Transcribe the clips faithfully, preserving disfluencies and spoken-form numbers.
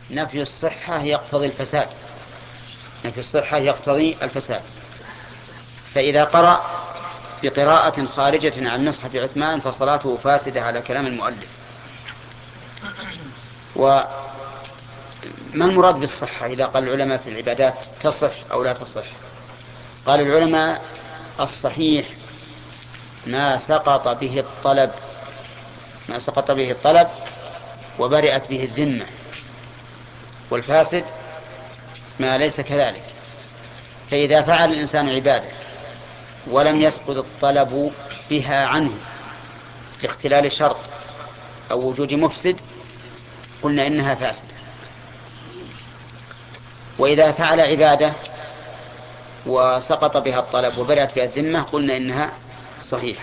نفي الصحة يقتضي الفساد، نفي الصحة يقتضي الفساد. فإذا قرأ بقراءة خارجة عن مصحف عثمان فصلاته فاسدة على كلام المؤلف. وما المراد بالصحة إذا قال العلماء في العبادات تصح أو لا تصح؟ قال العلماء الصحيح ما سقط به الطلب، ما سقط به الطلب وبرئت به الذمة، والفاسد ما ليس كذلك. فإذا فعل الإنسان عبادة ولم يسقط الطلب بها عنه لاختلال شرط أو وجود مفسد قلنا إنها فاسدة. وإذا فعل عبادة وسقط بها الطلب وبرئت بها الذمة قلنا إنها صحيحة.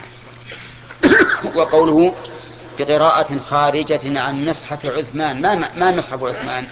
وقوله بقراءة خارجة عن مصحف عثمان، ما ما مصحف عثمان؟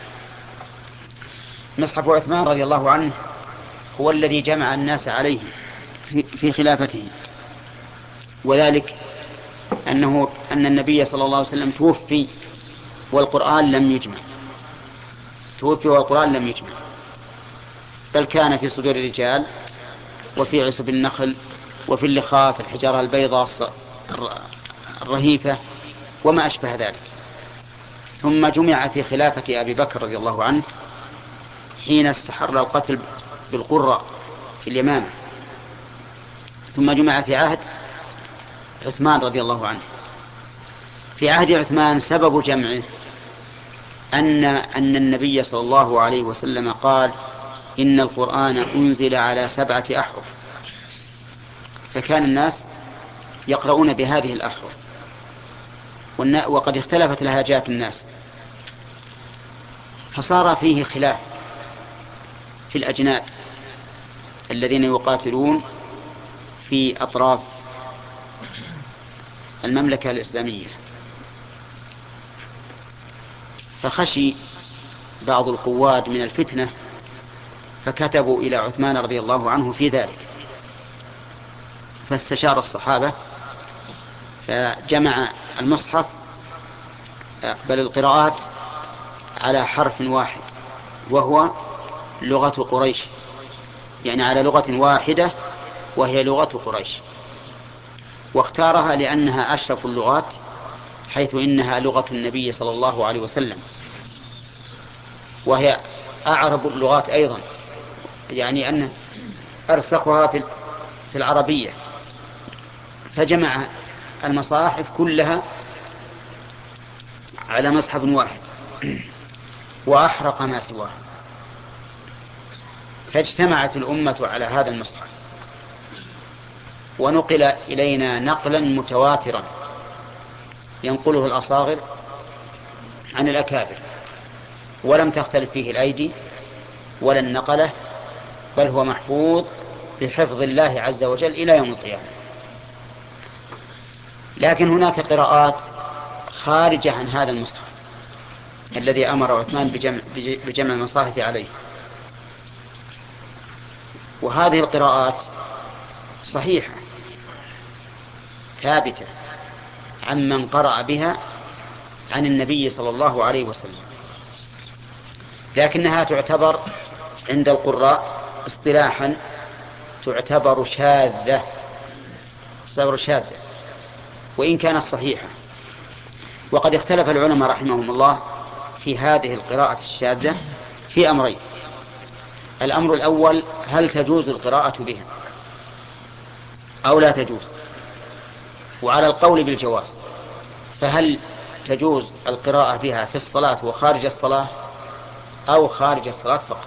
مصحف عثمان رضي الله عنه هو الذي جمع الناس عليه في خلافته، وذلك أنه أن النبي صلى الله عليه وسلم توفي والقرآن لم يجمع، توفي والقرآن لم يجمع، بل كان في صدور الرجال وفي عصب النخل وفي اللخاف الحجارة البيضاء الرهيفة وما أشبه ذلك. ثم جمع في خلافة أبي بكر رضي الله عنه حين استحر القتل بالقرى في اليمامة، ثم جمع في عهد عثمان رضي الله عنه. في عهد عثمان سبب جمعه أن أن النبي صلى الله عليه وسلم قال إن القرآن أنزل على سبعة أحرف، فكان الناس يقرؤون بهذه الأحرف، وقد اختلفت لهجات الناس، فصار فيه خلاف في الأجناد الذين يقاتلون في أطراف المملكة الإسلامية. فخشي بعض القواد من الفتنة فكتبوا إلى عثمان رضي الله عنه في ذلك، فاستشار الصحابة فجمع المصحف بل القراءات على حرف واحد وهو لغة قريش، يعني على لغة واحدة وهي لغة قريش، واختارها لأنها أشرف اللغات حيث إنها لغة النبي صلى الله عليه وسلم، وهي أعرب اللغات أيضا، يعني أنه أرسخها في العربية. فجمع المصاحف كلها على مصحف واحد وأحرق ما سواه، فاجتمعت الأمة على هذا المصحف، ونقل إلينا نقلا متواترا ينقله الأصاغر عن الأكابر، ولم تختلف فيه الأيدي ولا النقلة، بل هو محفوظ بحفظ الله عز وجل إلى يوم القيامة. لكن هناك قراءات خارجة عن هذا المصحف الذي أمر عثمان بجمع, بجمع المصاحف عليه، وهذه القراءات صحيحة ثابتة عمن قرأ بها عن النبي صلى الله عليه وسلم، لكنها تعتبر عند القراء اصطلاحا تعتبر شاذة، تعتبر شاذة وإن كانت صحيحة. وقد اختلف العلماء رحمهم الله في هذه القراءة الشاذة في أمرين: الأمر الأول هل تجوز القراءة بها أو لا تجوز؟ وعلى القول بالجواز فهل تجوز القراءة بها في الصلاة وخارج الصلاة أو خارج الصلاة فقط؟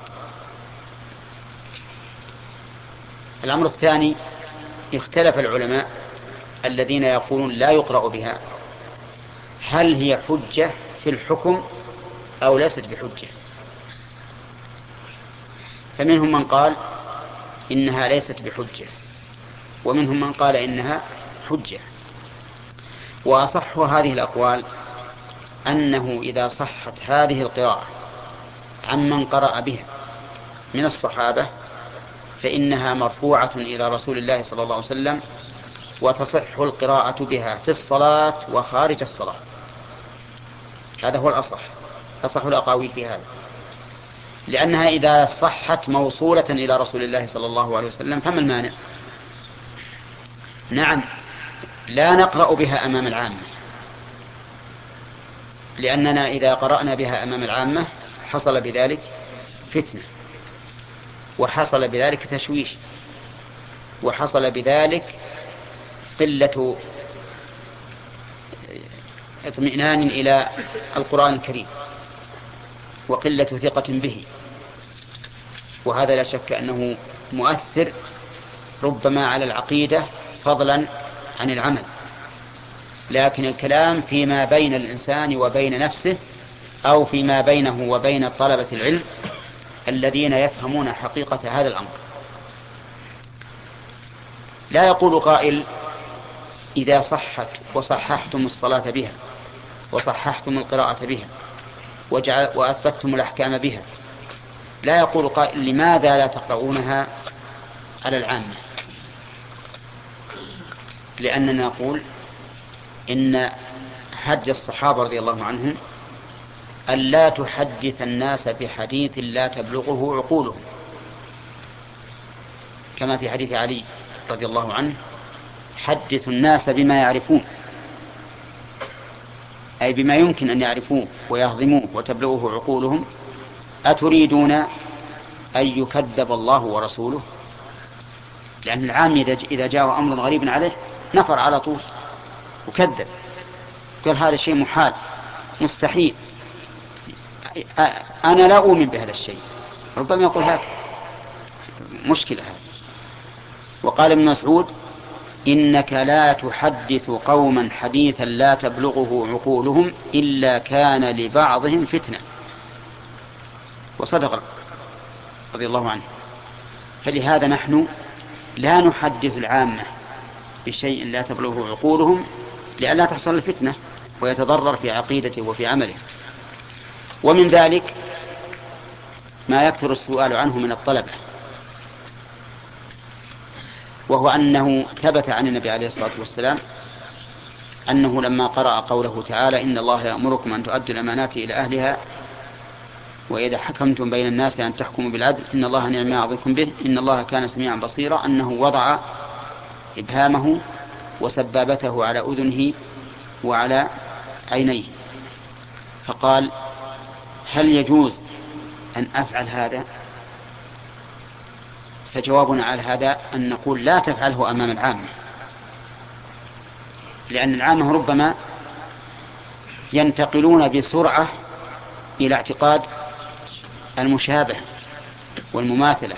الأمر الثاني اختلف العلماء الذين يقولون لا يقرأ بها هل هي حجة في الحكم أو ليست بحجة، فمنهم من قال إنها ليست بحجة ومنهم من قال إنها حجة. وأصح هذه الأقوال أنه إذا صحت هذه القراءة عمن قرأ بها من الصحابة فإنها مرفوعة إلى رسول الله صلى الله عليه وسلم، وتصح القراءة بها في الصلاة وخارج الصلاة. هذا هو الأصح. أصح الأقاويل في هذا، لأنها إذا صحت موصولة إلى رسول الله صلى الله عليه وسلم فما المانع؟ نعم، لا نقرأ بها أمام العامة، لأننا إذا قرأنا بها أمام العامة حصل بذلك فتنة، وحصل بذلك تشويش، وحصل بذلك قلة اطمئنان إلى القرآن الكريم وقلة ثقة به، وهذا لا شك أنه مؤثر ربما على العقيدة فضلا عن العمل. لكن الكلام فيما بين الإنسان وبين نفسه، أو فيما بينه وبين طلبة العلم الذين يفهمون حقيقة هذا الأمر. لا يقول قائل إذا صحت وصححتم الصلاة بها وصححتم القراءة بها وجعل وأثبتتم الأحكام بها، لا يقول قائل لماذا لا تقرؤونها على العامة؟ لأننا نقول إن هدي الصحابة رضي الله عنهم أن لا تحدث الناس بحديث لا تبلغه عقولهم، كما في حديث علي رضي الله عنه: حدث الناس بما يعرفون، أي بما يمكن أن يعرفوه ويهضموه وتبلغه عقولهم. أتريدون أن يكذب الله ورسوله؟ لأن العام إذا جاء أمر غريب عليه نفر على طول وكذب، قال هذا شيء محال مستحيل، أنا لا أؤمن بهذا الشيء، ربما يقول هذا مشكلة هذا. وقال ابن مسعود: إنك لا تحدث قوما حديثا لا تبلغه عقولهم إلا كان لبعضهم فتنة. وصدق رضي الله عنه. فلهذا نحن لا نحدث العامة بشيء لا تبلغه عقولهم لئلا تحصل الفتنة ويتضرر في عقيدته وفي عمله. ومن ذلك ما يكثر السؤال عنه من الطلبة، وهو أنه ثبت عن النبي عليه الصلاة والسلام أنه لما قرأ قوله تعالى: إن الله يأمركم أن تؤدوا الأمانات إلى أهلها وإذا حكمتم بين الناس أن تحكموا بالعدل إن الله نعم ما يعظكم به إن الله كان سميعا بصيرا، أنه وضع إبهامه وسبابته على أذنه وعلى عينيه، فقال: هل يجوز أن أفعل هذا؟ فجوابنا على هذا أن نقول لا تفعله أمام العامة، لأن العامة ربما ينتقلون بسرعة إلى اعتقاد المشابه والمماثلة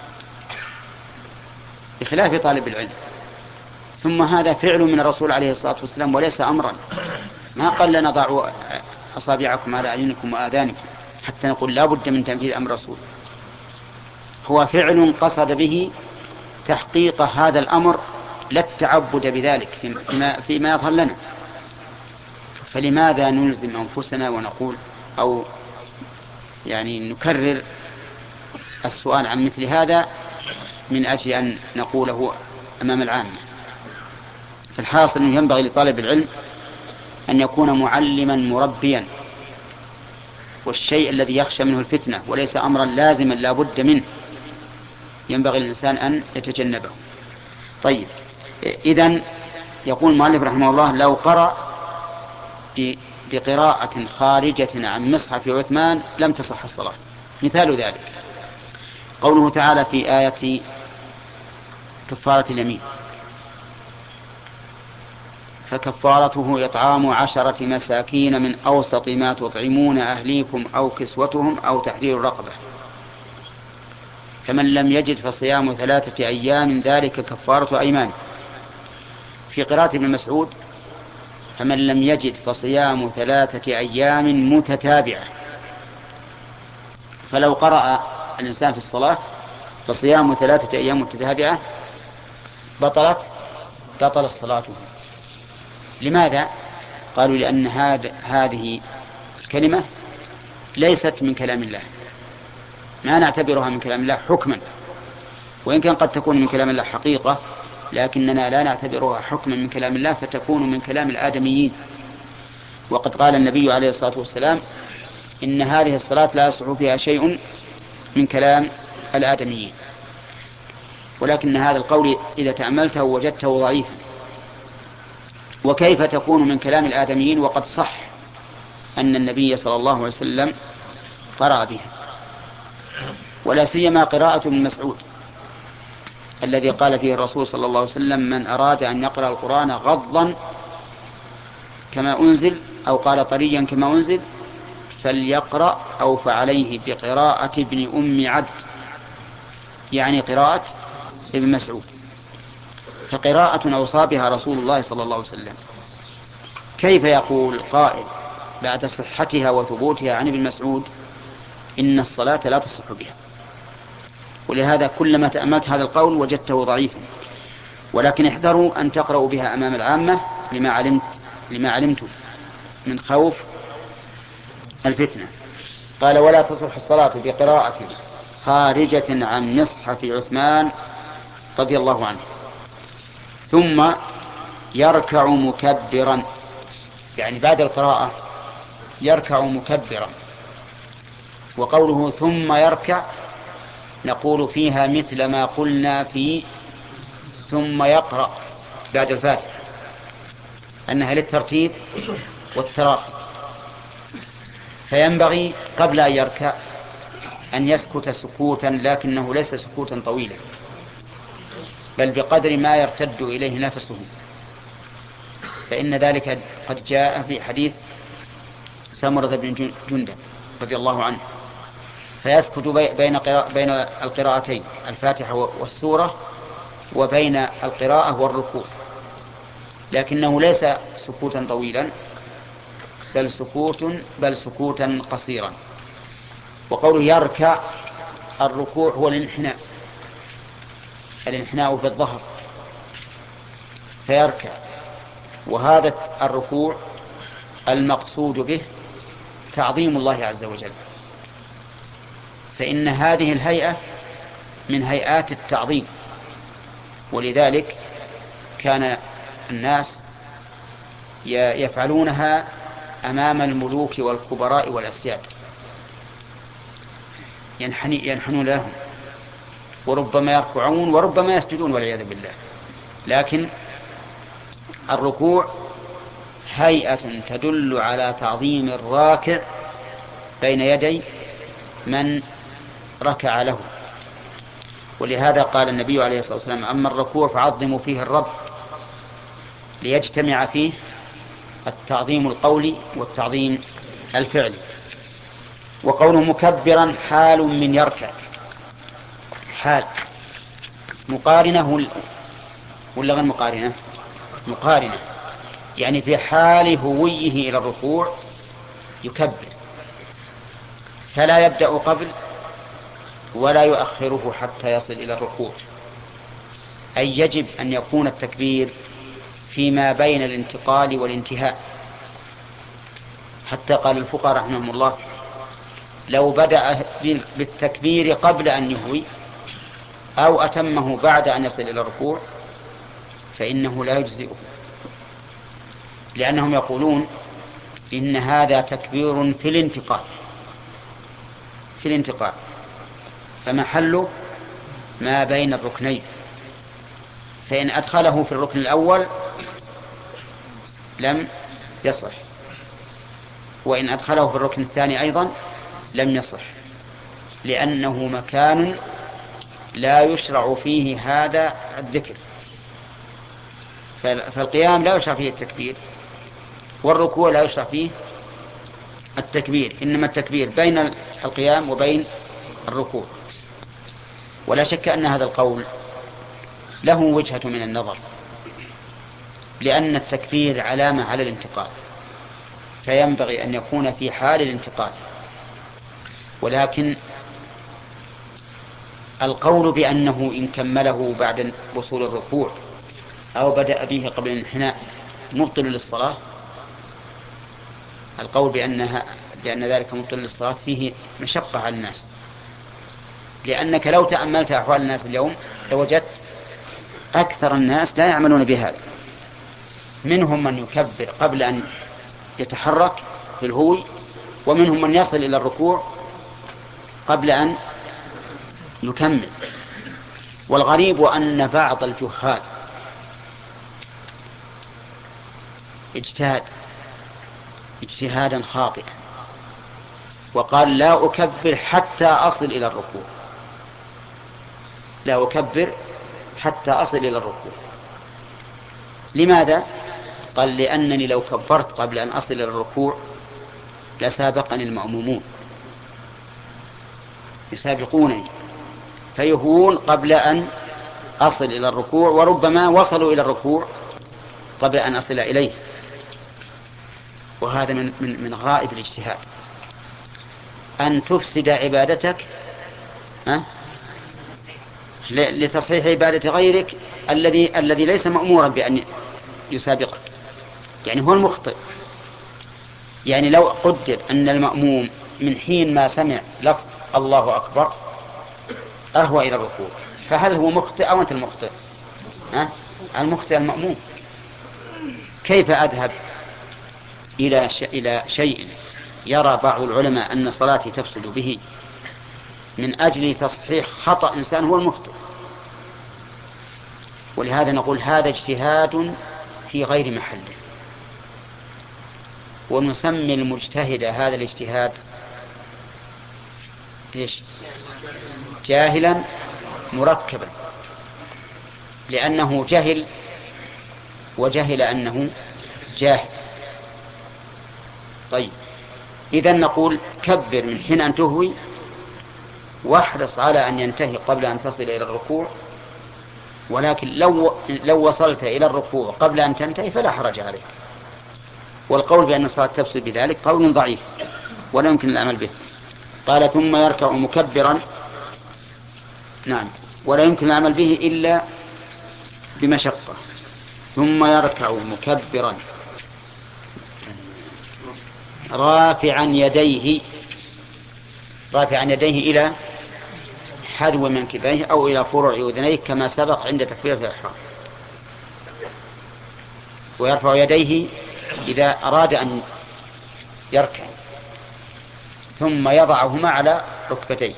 بخلاف طالب العلم. ثم هذا فعل من الرسول عليه الصلاة والسلام وليس أمرا، ما قال لنا ضعوا أصابعكم على أعينكم وآذانكم حتى نقول لا بد من تنفيذ أمر الرسول. هو فعل قصد به تحقيق هذا الأمر لا التعبد بذلك فيما, فيما يظهر لنا. فلماذا نلزم أنفسنا ونقول أو يعني نكرر السؤال عن مثل هذا من أجل أن نقوله أمام العامة؟ فالحاصل أنه ينبغي لطالب العلم أن يكون معلما مربيا، والشيء الذي يخشى منه الفتنة وليس أمرا لازما لا بد منه ينبغي للإنسان أن يتجنبه. طيب، إذن يقول المؤلف رحمه الله: لو قرأ بقراءة خارجة عن مصحف عثمان لم تصح الصلاة. مثال ذلك قوله تعالى في آية كفارة اليمين: فكفارته إطعام عشرة مساكين من أوسط ما تطعمون أهليكم أو كسوتهم أو تحرير رقبة، فمن لم يجد فصيام ثلاثة أيام ذلك كفارة أيمان. في قراءة ابن مسعود: فمن لم يجد فصيام ثلاثة أيام متتابعة. فلو قرأ الإنسان في الصلاة فصيام ثلاثة أيام متتابعة بطلت بطل الصلاة. لماذا؟ قالوا لأن هذه الكلمة ليست من كلام الله، ما نعتبرها من كلام الله حكما، وإن كان قد تكون من كلام الله حقيقة، لكننا لا نعتبرها حكما من كلام الله، فتكون من كلام الآدميين. وقد قال النبي عليه الصلاة والسلام: إن هذه الصلاة لا يصح فيها شيء من كلام الآدميين. ولكن هذا القول إذا تأملته وجدته ضعيفا. وكيف تكون من كلام الآدميين وقد صح أن النبي صلى الله عليه وسلم قرأ بها، ولا سيما قراءة ابن مسعود الذي قال فيه الرسول صلى الله عليه وسلم: من أراد أن يقرأ القرآن غضا كما أنزل، أو قال طريا كما أنزل، فليقرأ أو فعليه بقراءة ابن أم عبد، يعني قراءة ابن مسعود. فقراءة أوصى بها رسول الله صلى الله عليه وسلم. كيف يقول قائل بعد صحتها وثبوتها عن ابن مسعود إن الصلاة لا تصح بها؟ ولهذا كلما تأملت هذا القول وجدته ضعيفا. ولكن احذروا أن تقرأوا بها أمام العامة لما علمت لما علمتم من خوف الفتنة. قال: ولا تصح الصلاة بقراءة خارجة عن مصحف عثمان رضي الله عنه. ثم يركع مكبرا، يعني بعد القراءة يركع مكبرا. وقوله ثم يركع نقول فيها مثل ما قلنا في ثم يقرأ بعد الفاتحة، أنها للترتيب والتراخي. فينبغي قبل أن يركع أن يسكت سكوتا، لكنه ليس سكوتا طويلا، بل بقدر ما يرتد إليه نفسه، فإن ذلك قد جاء في حديث سمرة بن جندب رضي الله عنه. فيسكت بين بين القراءتين الفاتحة والسورة وبين القراءة والركوع، لكنه ليس سكوتا طويلا، بل سكوت بل سكوتا قصيرا. وقوله يركع، الركوع هو الانحناء الانحناء في الظهر، فيركع. وهذا الركوع المقصود به تعظيم الله عز وجل، فإن هذه الهيئة من هيئات التعظيم. ولذلك كان الناس يفعلونها أمام الملوك والكبراء والأسياد، ينحنون لهم، وربما يركعون وربما يسجدون والعياذ بالله. لكن الركوع هيئة تدل على تعظيم الراكع بين يدي من ركع له. ولهذا قال النبي عليه الصلاة والسلام: أما الركوع فعظموا فيه الرب، ليجتمع فيه التعظيم القولي والتعظيم الفعلي. وقوله مكبرا حال من يركع، حال مقارنة ولا غير مقارنة؟ مقارنة، يعني في حال هويه إلى الركوع يكبر، فلا يبدأ قبل ولا يؤخره حتى يصل إلى الركوع. أي يجب أن يكون التكبير فيما بين الانتقال والانتهاء. حتى قال الفقهاء رحمهم الله: لو بدأ بالتكبير قبل أن يهوي أو أتمه بعد أن يصل إلى الركوع فإنه لا يجزئه، لأنهم يقولون إن هذا تكبير في الانتقال في الانتقال فمحله ما بين الركنين، فإن أدخله في الركن الأول لم يصح، وإن أدخله في الركن الثاني أيضا لم يصح، لأنه مكان لا يشرع فيه هذا الذكر. فالقيام لا يشرع فيه التكبير، والركوع لا يشرع فيه التكبير، إنما التكبير بين القيام وبين الركوع. ولا شك أن هذا القول له وجهة من النظر، لأن التكبير علامة على الانتقال، فينبغي أن يكون في حال الانتقال. ولكن القول بأنه إن كمله بعد وصول الركوع أو بدأ به قبل الانحناء مبطل للصلاة، القول بأنها بأن ذلك مبطل للصلاة فيه مشقة على الناس، لأنك لو تأملت أحوال الناس اليوم لوجدت أكثر الناس لا يعملون بهذا. منهم من يكبر قبل أن يتحرك في الهوي، ومنهم من يصل إلى الركوع قبل أن يكمل. والغريب أن بعض الجهال اجتهد اجتهادا خاطئا وقال لا أكبر حتى أصل إلى الركوع، لا أكبر حتى أصل إلى الركوع. لماذا؟ قال لأنني لو كبرت قبل أن أصل إلى الركوع لسابقني المأمومون، يسابقونني فيهون قبل أن أصل إلى الركوع، وربما وصلوا إلى الركوع قبل أن أصل إليه. وهذا من من من غرائب الاجتهاد، أن تفسد عبادتك ها؟ لتصحيح عبادة غيرك الذي الذي ليس مأمورا بأن يسابقك، يعني هو المخطئ. يعني لو قدر أن المأموم من حين ما سمع لفظ الله أكبر أهوى إلى الركوع، فهل هو مخطئ أو أنت المخطئ؟ ها؟ المخطئ المأموم. كيف أذهب إلى إلى شيء يرى بعض العلماء أن صلاتي تفسد به من أجل تصحيح خطأ إنسان هو المخطئ؟ ولهذا نقول هذا اجتهاد في غير محله، ونسمي المجتهد هذا الاجتهاد إيش؟ جاهلا مركبا، لأنه جهل وجهل أنه جاهل. طيب إذن نقول كبر من حين أن تهوي، واحرص على أن ينتهي قبل أن تصل إلى الركوع، ولكن لو, لو وصلت إلى الركوع قبل أن تنتهي فلا حرج عليك. والقول بأن الصلاة تفسد بذلك قول ضعيف ولا يمكن العمل به. قال ثم يركع مكبرا، نعم، ولا يمكن العمل به إلا بمشقة. ثم يركع مكبرا رافعا يديه، رافعا يديه إلى حذو منكبيه أو إلى فروع أذنيه كما سبق عند تكبيرة الإحرام. ويرفع يديه إذا أراد أن يركع، ثم يضعهما على ركبتيه.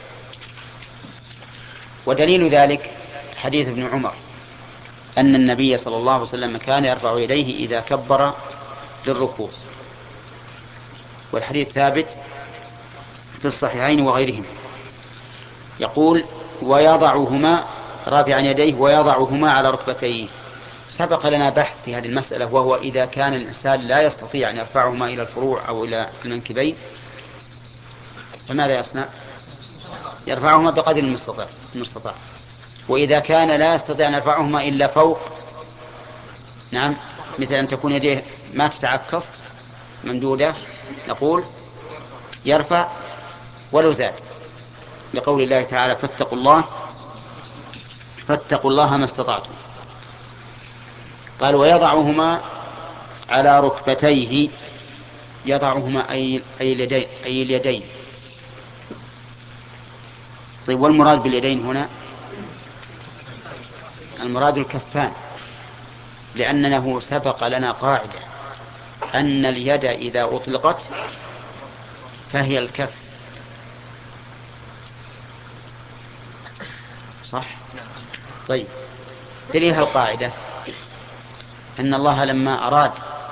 ودليل ذلك حديث ابن عمر أن النبي صلى الله عليه وسلم كان يرفع يديه إذا كبر للركوع، والحديث ثابت في الصحيحين وغيرهما. يقول ويضعهما، رافعا يديه ويضعهما على ركبتيه. سبق لنا بحث في هذه المسألة، وهو إذا كان الإنسان لا يستطيع أن يرفعهما إلى الفروع أو إلى المنكبين فماذا يصنع؟ يرفعهما بقدر المستطاع. المستطاع. وإذا كان لا يستطيع أن يرفعهما إلا فوق، نعم، مثل أن تكون يديه ما تتعكف ممدودة، نقول يرفع ولو زاد، لقول الله تعالى فاتقوا الله فاتقوا الله ما استطعتم. قال ويضعهما على ركبتيه، يضعهما أي اليدين, أي اليدين. طيب والمراد باليدين هنا المراد الكفان، لأنه سبق لنا قاعدة أن اليد إذا أطلقت فهي الكف، صح؟ طيب دليل القاعدة أن الله لما أراد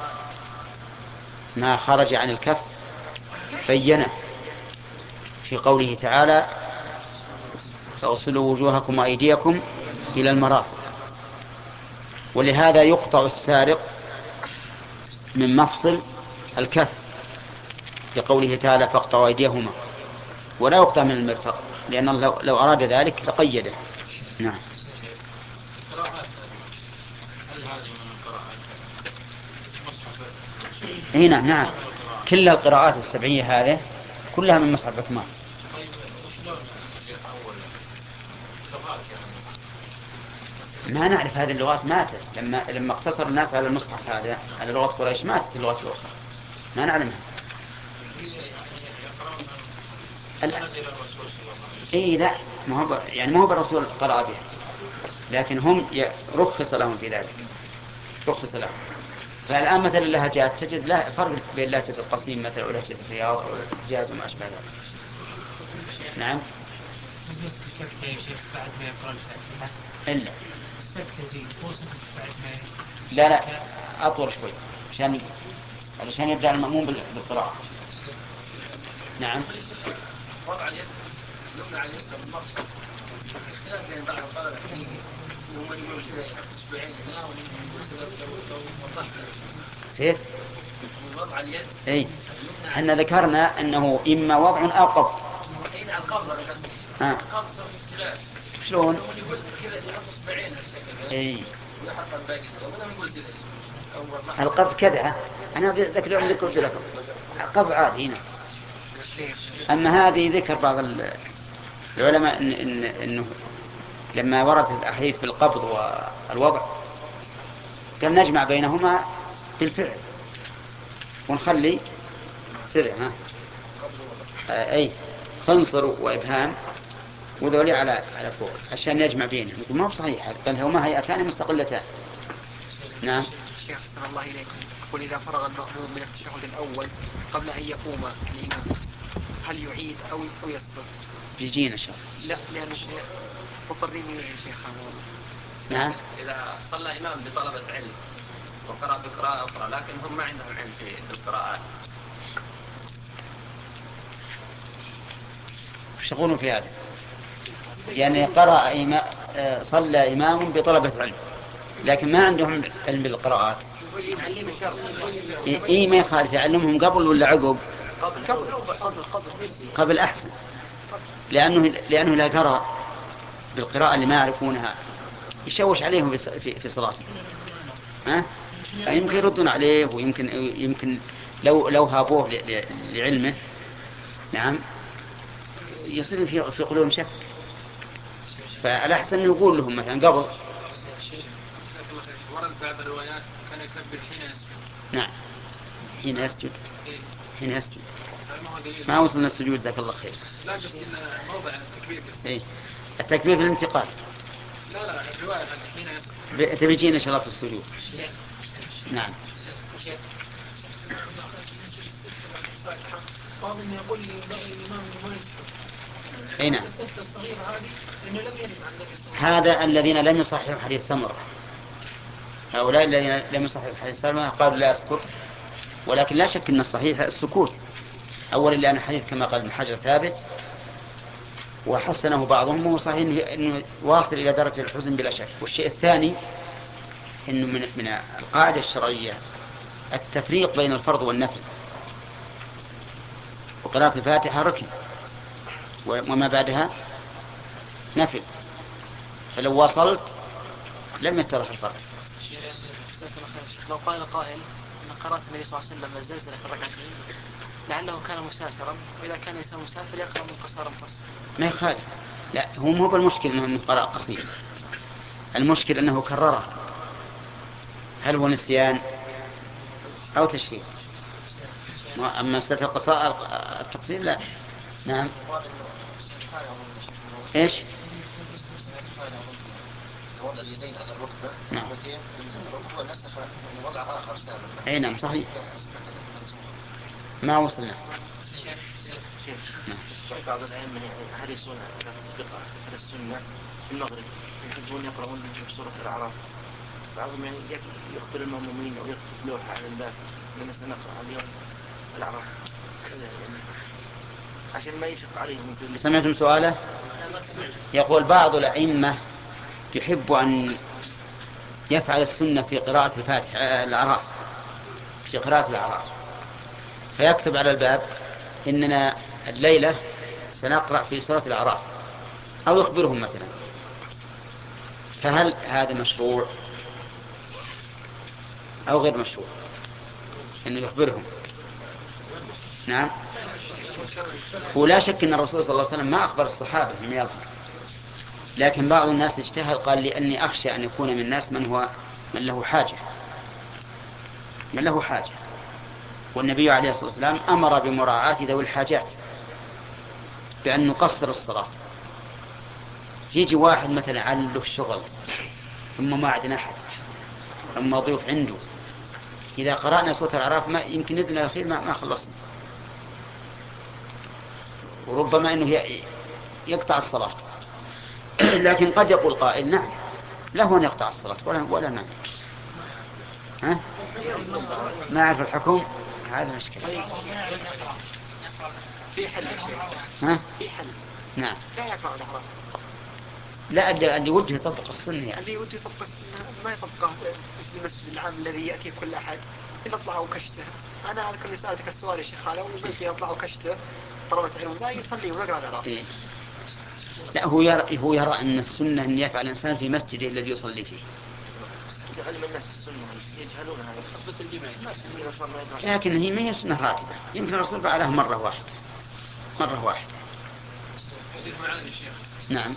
ما خرج عن الكف بينه في قوله تعالى فاغسلوا وجوهكم وأيديكم إلى المرافق. ولهذا يقطع السارق من مفصل الكف لقوله تعالى فاقطعوا أيديهما، ولا يقطع من المرفق، لأن الله لو أراد ذلك لقيده. نعم. هنا نعم، كل القراءات السبعية هذه كلها من مصحف عثمان. ما نعرف هذه اللغات ماتت لما لما اقتصر الناس على المصحف هذا على لغة قريش، ماتت اللغات الأخرى ما نعلمها. اي لا، ما هو يعني ما هو بالرسول قرأ بها، لكن هم رخص لهم في ذلك، رخص لهم. فالآن مثلا اللهجات تجد لا فرق بين لهجة القصيم مثلا ولهجة الرياض أو الحجاز وما أشبه ذلك. نعم. السكتة يا شيخ بعد ما يقرأ الفاتحة. إلا السكتة دي توصف بعد ما. لا لا أطول شوي عشان علشان يبدأ المأموم بالقراءة. نعم. وضع اليد اليمنى على اليسرى بالمقصد. اختلاف بين بعض الطلبة فيه وهم يقولون كذا يحط اصبعين هنا ووضحت. سيف. وضع اليد. إيه. احنا ذكرنا أنه إما وضع أو قبض. أي على القبض أنا قصدي. ها. القبض صار اختلاف. شلون؟ يقول كذا يحط اصبعين هالشكل. إيه. ويحط الباقي. ولا يقول كذا. القبض كذا. أنا ذكر لكم ذكرت لكم. القبض عادي هنا. أما هذه ذكر بعض العلماء إن إن إنه لما وردت الأحاديث بالقبض والوضع قال نجمع بينهما بالفعل ونخلي سذع ها أي خنصر وإبهام وذولي على على فوق عشان نجمع بينهم. يقول ما هو صحيح بل هما هيئتان مستقلتان. نعم. شيخ أحسن الله إليكم. وإذا فرغ المأموم من التشهد الأول قبل أن يقوم الإمام هل يعيد أو أو يسقط؟ بيجينا شاء لا لأن الشيخ مضطرين إليه يا شيخ. نعم. إذا صلى إمام بطلبة علم وقرأ بقراءة أخرى لكن هم ما عندهم علم في القراءات. وش يقولون في هذا؟ يعني قرأ إمام صلى إمام بطلبة علم لكن ما عندهم علم بالقراءات. إيه ما يخالف يعلمهم قبل ولا عقب؟ قبل قبل أحسن لأنه لأنه لا قرأ بالقراءة اللي ما يعرفونها يشوش عليهم في في صلاتهم. ها؟ يمكن يردون عليه ويمكن يمكن لو لو هابوه لعلمه نعم يصير في في قلوبهم شك. فالأحسن يقول لهم مثلا قبل. ورد بعض الروايات كان يكبر حين يسجد. نعم حين يسجد. حين يسجد ما وصلنا السجود جزاك الله خير. لا بس موضع التكبير بس. إيه التكبير في الانتقال. لا لا الرواية حين يسجد. تبيجينا إن شاء الله في السجود. نعم. بعض من يقول لي الإمام ما يسجد. أي نعم. السجدة الصغيرة هذه إنه لم يرد عن النبي صلى الله عليه وسلم. هذا الذين لم يصححوا حديث سمرة. هؤلاء الذين لم يصححوا حديث سمرة قالوا لا يسكت ولكن لا شك أن الصحيح السكوت. أولا لأن الحديث كما قال ابن حجر ثابت وحسنه بعضهم وهو صحيح أنه واصل إلى درجة الحزن بلا شك. والشيء الثاني أنه من من القاعدة الشرعية التفريق بين الفرض والنفل. وقراءة الفاتحة ركن وما بعدها نفل فلو وصلت لم يتضح الفرق. لو قال قائل أن قراءة النبي صلى الله عليه وسلم الزلزلة في الركعتين لعله كان مسافرا وإذا كان إنسان مسافر يقرأ من قصار فصل. ما يخالف. لا هو مو بالمشكل أنه قراءة قصير. المشكل أنه كررها. هل هو نسيان أو تشريع؟ أما مسألة القصاء التقصير لا. نعم. إيش؟ وضع اليدين على الركبة. نعم. الركبة نسخ وضع آخر سابق. أي نعم صحيح. ما وصلنا. بعض الأئمة يحرصون على تطبيق السنة في المغرب يحبون يقرؤون بسورة الأعراف. بعضهم يعني يخبر المأمومين أو يكتب لوحة على الباب لما سنقرأ اليوم الأعراف يعني عشان ما يشق عليهم. سمعتم سؤاله؟ يقول بعض الأئمة يحب أن يفعل السنة في قراءة الفاتحة الأعراف في قراءة الأعراف فيكتب على الباب إننا الليلة سنقرأ في سورة الأعراف أو يخبرهم مثلا. فهل هذا مشروع أو غير مشروع إنه يخبرهم؟ نعم. ولا شك أن الرسول صلى الله عليه وسلم ما أخبر الصحابة بما يظهر لكن بعض الناس اجتهد قال لأني أخشى أن يكون من الناس من هو من له حاجة من له حاجة والنبي عليه الصلاة والسلام أمر بمراعاة ذوي الحاجات بأن نقصر الصلاة. يجي واحد مثلا على له الشغل ثم ما عندنا أحد ثم ضيوف عنده إذا قرأنا سورة الأعراف ما يمكن إذن الأخير ما, ما خلصنا، وربما أنه يقطع الصلاة. لكن قد يقول قائل نعم له أن يقطع الصلاة ولا ولا مانع. ها؟ ما أعرف الحكم، هذا مشكلة. في حل ها؟ في حل نعم. لا يقرأ الأعراف. لا اللي اللي وجه يطبق السنة يعني. اللي ودي يطبق السنة ما يطبقه في المسجد العام الذي يأتي كل أحد يطلع وكشته. أنا على كل سألتك السؤال يا شيخ، هذا وممكن يطلع وكشته طلبة علم لا يصلي ويقرأ الأعراف. إيه. لا هو يرى هو يرى أن السنة أن يفعل الإنسان في مسجده الذي يصلي فيه. علم الناس السنة يجهلون هذا خطبة الجمعة، لكن هي ما هي سنة راتبة، يمكن الرسول فعلها مرة واحدة مرة واحدة. نعم.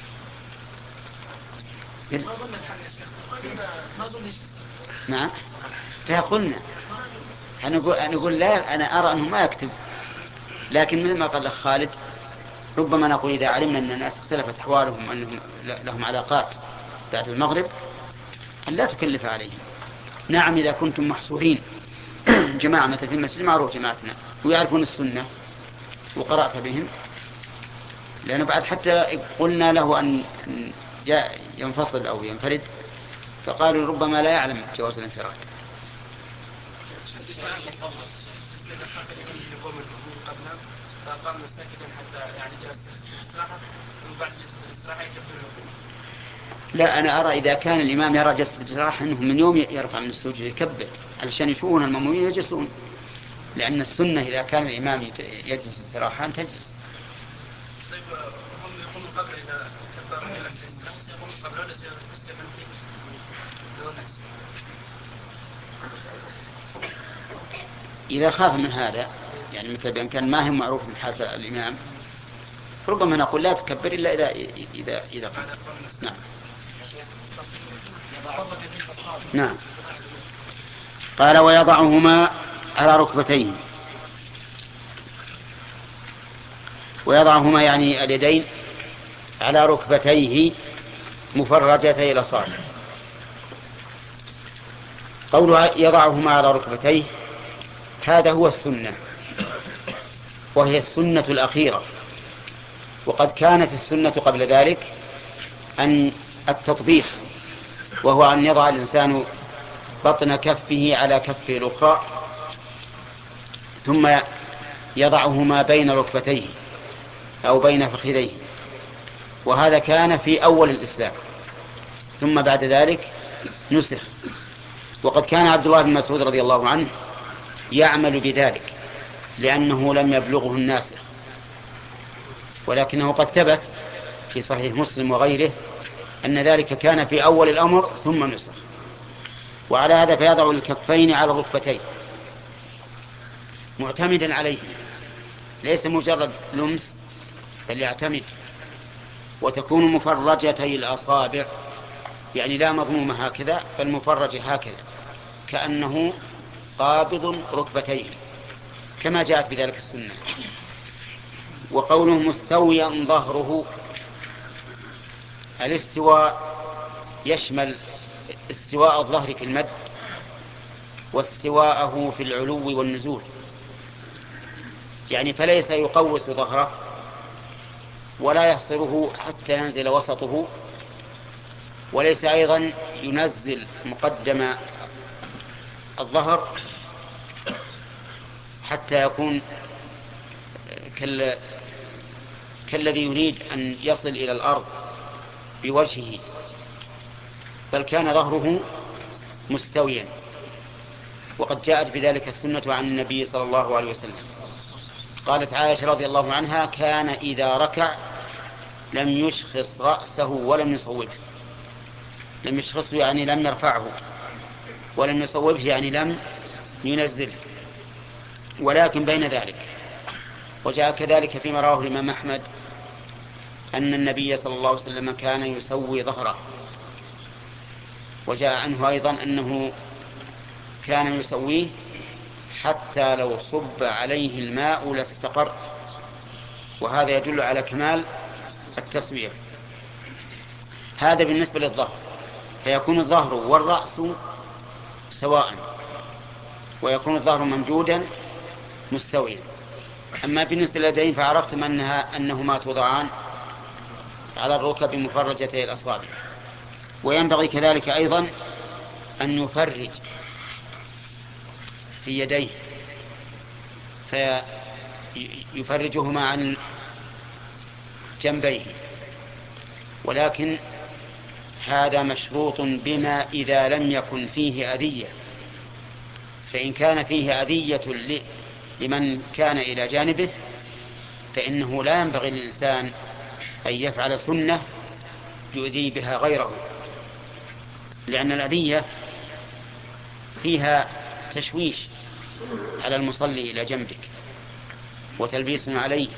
ما ظن الحل يا شيخ، ما أظن إيش نعم. لا قلنا أنا أقول أنا أقول لا، أنا أرى أنه ما يكتب، لكن مثل ما قال الأخ خالد ربما نقول إذا علمنا أن الناس اختلفت أحوالهم أنهم لهم علاقات بعد المغرب أن لا تكلف عليهم. نعم إذا كنتم محصورين جماعة مثل في المسجد معروف جماعتنا ويعرفون السنة وقرأت بهم، لأنه بعد حتى قلنا له أن ينفصل أو ينفرد فقالوا ربما لا يعلم جواز الانفراد. فقام ساكتا حتى يعني جلس الاستراحة وبعد جلسة الاستراحة يكبر. لا أنا أرى إذا كان الإمام يرى جلسة الاستراحة أنه من يوم يرفع من السجود يكبر علشان يشوفون المأمومين يجلسون، لأن السنة إذا كان الإمام يجلس استراحة أن تجلس. طيب هم يقومون قبل إذا كبر جلس الاستراحة سيقوم قبل ولا سيسلم فيه؟ إذا خاف من هذا يعني مثل بأن كان ما هم معروف من حال الإمام ربما نقول لا تكبر إلا إذا إذا إذا قام. نعم. نعم. قال ويضعهما على ركبتيه، ويضعهما يعني اليدين على ركبتيه مفرجتي الأصابع. قوله يضعهما على ركبتيه هذا هو السنة، وهي السنة الأخيرة، وقد كانت السنة قبل ذلك أن التطبيق، وهو أن يضع الإنسان بطن كفه على كفه الأخرى ثم يضعهما بين ركبتيه أو بين فخذيه، وهذا كان في أول الإسلام ثم بعد ذلك نسخ. وقد كان عبد الله بن مسعود رضي الله عنه يعمل بذلك لأنه لم يبلغه الناسخ، ولكنه قد ثبت في صحيح مسلم وغيره أن ذلك كان في أول الأمر ثم نسخ. وعلى هذا فيضع الكفين على الركبتين معتمدا عليهم، ليس مجرد لمس بل يعتمد، وتكون مفرجتي الأصابع يعني لا مضمومة هكذا بل مفرجة هكذا كأنه قابض ركبتيه كما جاءت بذلك السنة. وقوله مستويا ظهره، الاستواء يشمل استواء الظهر في المد واستواءه في العلو والنزول، يعني فليس يقوس ظهره ولا يحصره حتى ينزل وسطه، وليس أيضا ينزل مقدم الظهر حتى يكون كال... كالذي يريد أن يصل إلى الأرض بوجهه، بل كان ظهره مستويا، وقد جاءت بذلك السنة عن النبي صلى الله عليه وسلم. قالت عائشة رضي الله عنها كان إذا ركع لم يشخص رأسه ولم يصوبه. لم يشخصه يعني لم يرفعه، ولم يصوبه يعني لم ينزله، ولكن بين ذلك. وجاء كذلك فيما رواه الإمام أحمد أن النبي صلى الله عليه وسلم كان يسوي ظهره، وجاء عنه أيضا أنه كان يسويه حتى لو صب عليه الماء لاستقر، وهذا يدل على كمال التسوية. هذا بالنسبة للظهر، فيكون الظهر والرأس سواء ويكون الظهر ممدودا مستويا. أما بالنسبة لليدين فعرفتم أنها أنهما توضعان على الركب مفرجتي الأصابع. وينبغي كذلك أيضا أن يفرج في يديه فيفرجهما عن جنبيه، ولكن هذا مشروط بما إذا لم يكن فيه أذية. فإن كان فيه أذية لمن كان إلى جانبه فإنه لا ينبغي للإنسان أن يفعل سنة يؤذي بها غيره، لأن الأذية فيها تشويش على المصلي إلى جنبك وتلبيس عليه،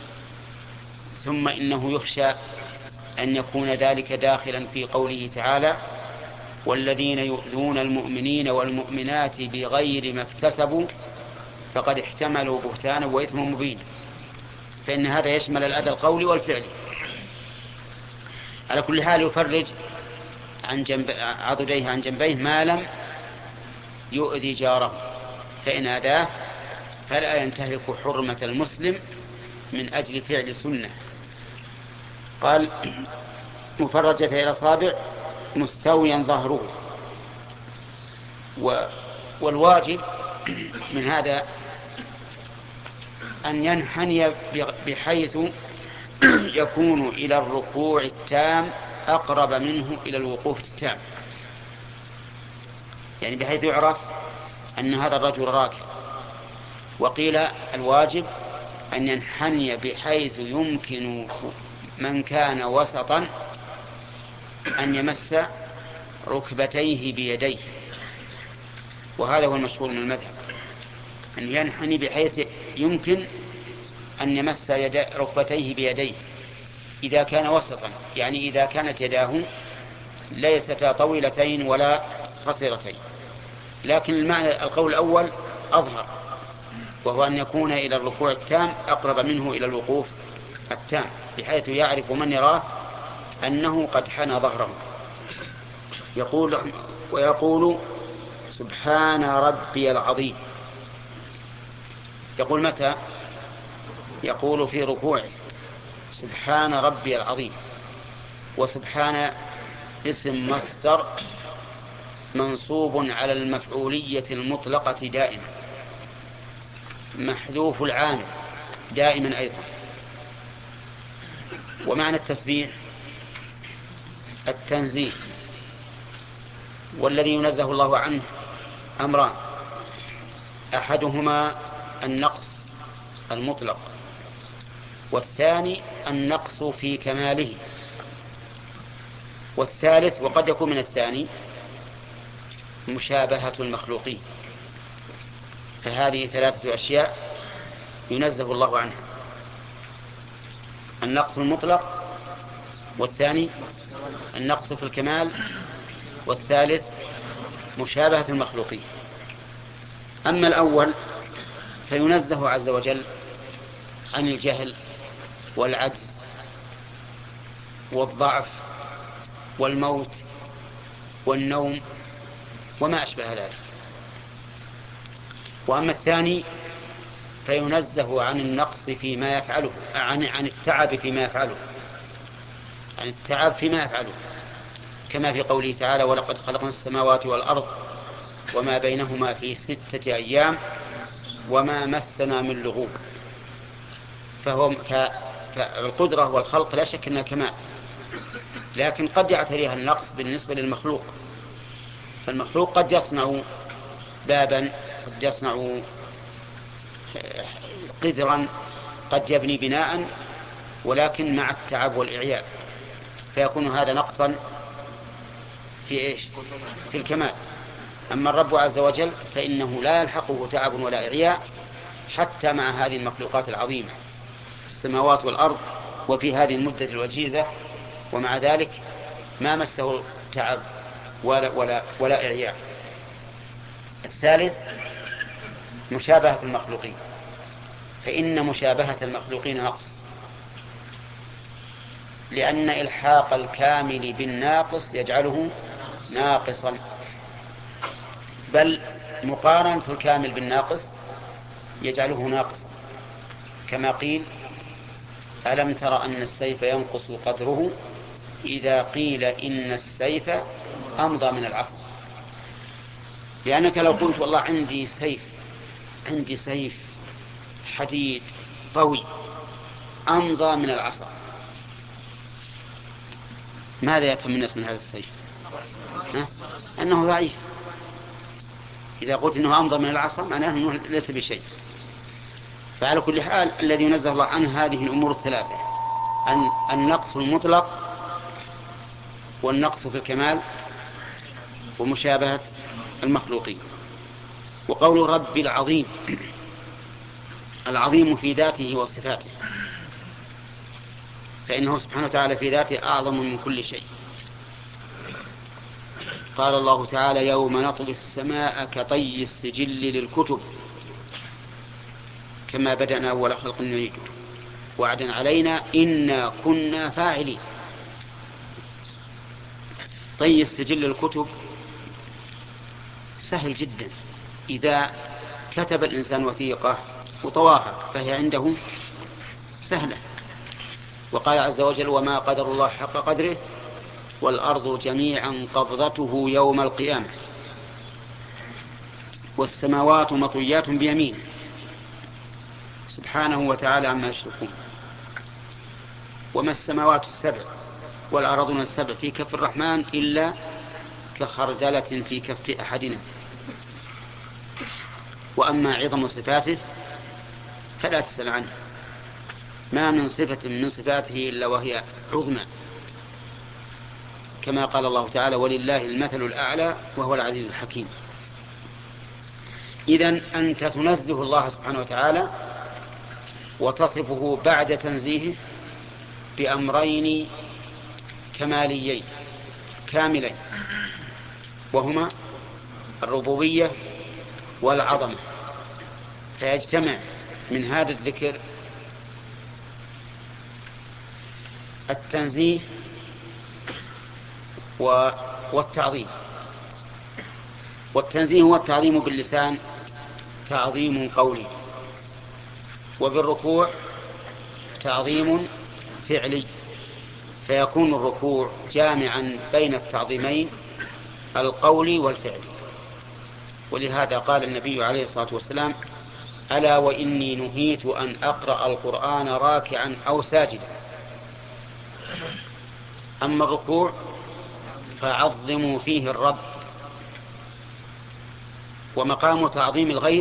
ثم إنه يخشى أن يكون ذلك داخلا في قوله تعالى: والذين يؤذون المؤمنين والمؤمنات بغير ما اكتسبوا فقد احتملوا بهتانا وإثما مبينا. فإن هذا يشمل الأذى القولي والفعلي. على كل حال يفرج عن جنب عضديه عن جنبيه ما لم يؤذي جاره، فإن أذاه فلا ينتهك حرمة المسلم من أجل فعل سنة. قال: مفرجة الأصابع مستويا ظهره. والواجب من هذا أن ينحني بحيث يكون إلى الركوع التام أقرب منه إلى الوقوف التام، يعني بحيث يعرف أن هذا الرجل راكع. وقيل الواجب أن ينحني بحيث يمكن من كان وسطا أن يمس ركبتيه بيديه، وهذا هو المشهور من المذهب، أن ينحني بحيث يمكن أن يمس يد ركبتيه بيديه إذا كان وسطا، يعني إذا كانت يداه ليستا طويلتين ولا قصيرتين. لكن المعنى القول الأول أظهر، وهو أن يكون إلى الركوع التام أقرب منه إلى الوقوف التام، بحيث يعرف من يراه أنه قد حنى ظهره. يقول ويقول: سبحان ربي العظيم. يقول متى؟ يقول في ركوعه: سبحان ربي العظيم. وسبحان اسم مصدر منصوب على المفعولية المطلقة دائما، محذوف العامل دائما أيضا. ومعنى التسبيح التنزيه، والذي ينزه الله عنه أمران: أحدهما النقص المطلق، والثاني النقص في كماله، والثالث وقد يكون من الثاني مشابهة المخلوقين. فهذه ثلاثة أشياء ينزه الله عنها: النقص المطلق، والثاني النقص في الكمال، والثالث مشابهة المخلوقين. أما الأول فينزه عز وجل عن الجهل والعجز والضعف والموت والنوم وما أشبه ذلك. وأما الثاني فينزه عن النقص فيما يفعله، عن عن التعب فيما يفعله، عن التعب فيما يفعله، كما في قوله تعالى: ولقد خلقنا السماوات والأرض وما بينهما في ستة أيام وما مسنا من لغوب. فهو فالقدرة والخلق لا شك أنها كمال، لكن قد يعتريها النقص بالنسبة للمخلوق. فالمخلوق قد يصنع بابا، قد يصنع قذرا، قد يبني بناء، ولكن مع التعب والإعياء، فيكون هذا نقصا في إيش؟ في الكمال. أما الرب عز وجل فإنه لا يلحقه تعب ولا إعياء حتى مع هذه المخلوقات العظيمة، السماوات والأرض، وفي هذه المدة الوجيزة، ومع ذلك ما مسه تعب ولا, ولا, ولا إعياء. الثالث مشابهة المخلوقين، فإن مشابهة المخلوقين نقص، لأن إلحاق الكامل بالناقص يجعله ناقصا، بل مقارنة الكامل بالناقص يجعله ناقصا، كما قيل ألم تر أن السيف ينقص قدره إذا قيل إن السيف أمضى من العصا. لأنك لو قلت والله عندي سيف عندي سيف حديد قوي أمضى من العصا، ماذا يفهم الناس من هذا السيف؟ ها؟ أنه ضعيف. إذا قلت أنه أمضى من العصا معناه أنه ليس بشيء. فعلى كل حال الذي ينزه الله عن هذه الأمور الثلاثة: أن النقص المطلق، والنقص في الكمال، ومشابهة المخلوقين. وقول رب العظيم، العظيم في ذاته وصفاته، فإنه سبحانه وتعالى في ذاته أعظم من كل شيء. قال الله تعالى: يوم نطوي السماء كطي السجل للكتب كما بدأنا أول خلق نعيده وعدا علينا إنا كنا فاعلين. طي السجل للكتب سهل جدا، إذا كتب الإنسان وثيقة وطواها فهي عنده سهلة. وقال عز وجل: وما قدر الله حق قدره والأرض جميعا قبضته يوم القيامة والسماوات مطويات بيمينه سبحانه وتعالى عما يشركون. وما السماوات السبع والأرضون السبع في كف الرحمن إلا كخردلة في كف أحدنا. وأما عظم صفاته فلا تسأل عنه، ما من صفة من صفاته إلا وهي عظمى، كما قال الله تعالى: ولله المثل الأعلى وهو العزيز الحكيم. إذن أنت تنزه الله سبحانه وتعالى وتصفه بعد تنزيهه بأمرين كماليين كاملين، وهما الربوبية والعظمة. فيجتمع من هذا الذكر التنزيه والتعظيم. والتنزيه والتعظيم باللسان تعظيم قولي، وبالركوع تعظيم فعلي، فيكون الركوع جامعا بين التعظيمين القولي والفعلي. ولهذا قال النبي عليه الصلاة والسلام: ألا وإني نهيت أن أقرأ القرآن راكعا أو ساجدا. أما الركوع فعظموا فيه الرب. ومقام تعظيم الغير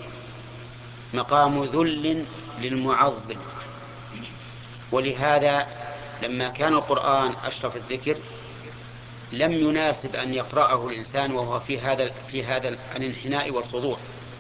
مقام ذل للمعظم. ولهذا لما كان القرآن أشرف الذكر لم يناسب أن يقرأه الإنسان وهو في هذا في هذا الانحناء والخضوع،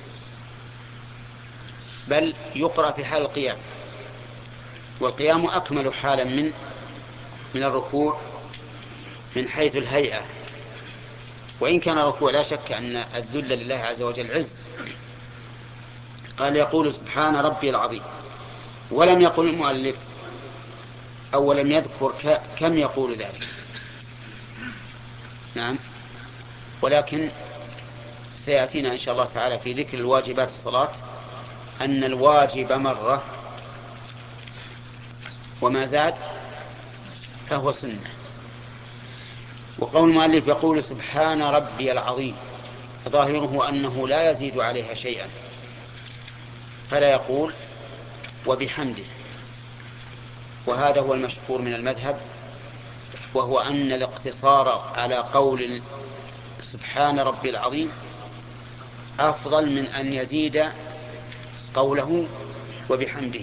بل يقرأ في حال القيام، والقيام أكمل حالا من من الركوع من حيث الهيئة. وإن كان الركوع لا شك أن الذل لله عز وجل عز. قال: يقول سبحان ربي العظيم. ولم يقل المؤلف أو لم يذكر كم يقول ذلك، نعم، ولكن سيأتينا إن شاء الله تعالى في ذكر الواجبات الصلاة أن الواجب مرة وما زاد فهو سنة. وقول المؤلف يقول سبحان ربي العظيم ظاهره أنه لا يزيد عليها شيئا، فلا يقول وبحمده. وهذا هو المشهور من المذهب، وهو أن الاقتصار على قول سبحان ربي العظيم أفضل من أن يزيد قوله وبحمده.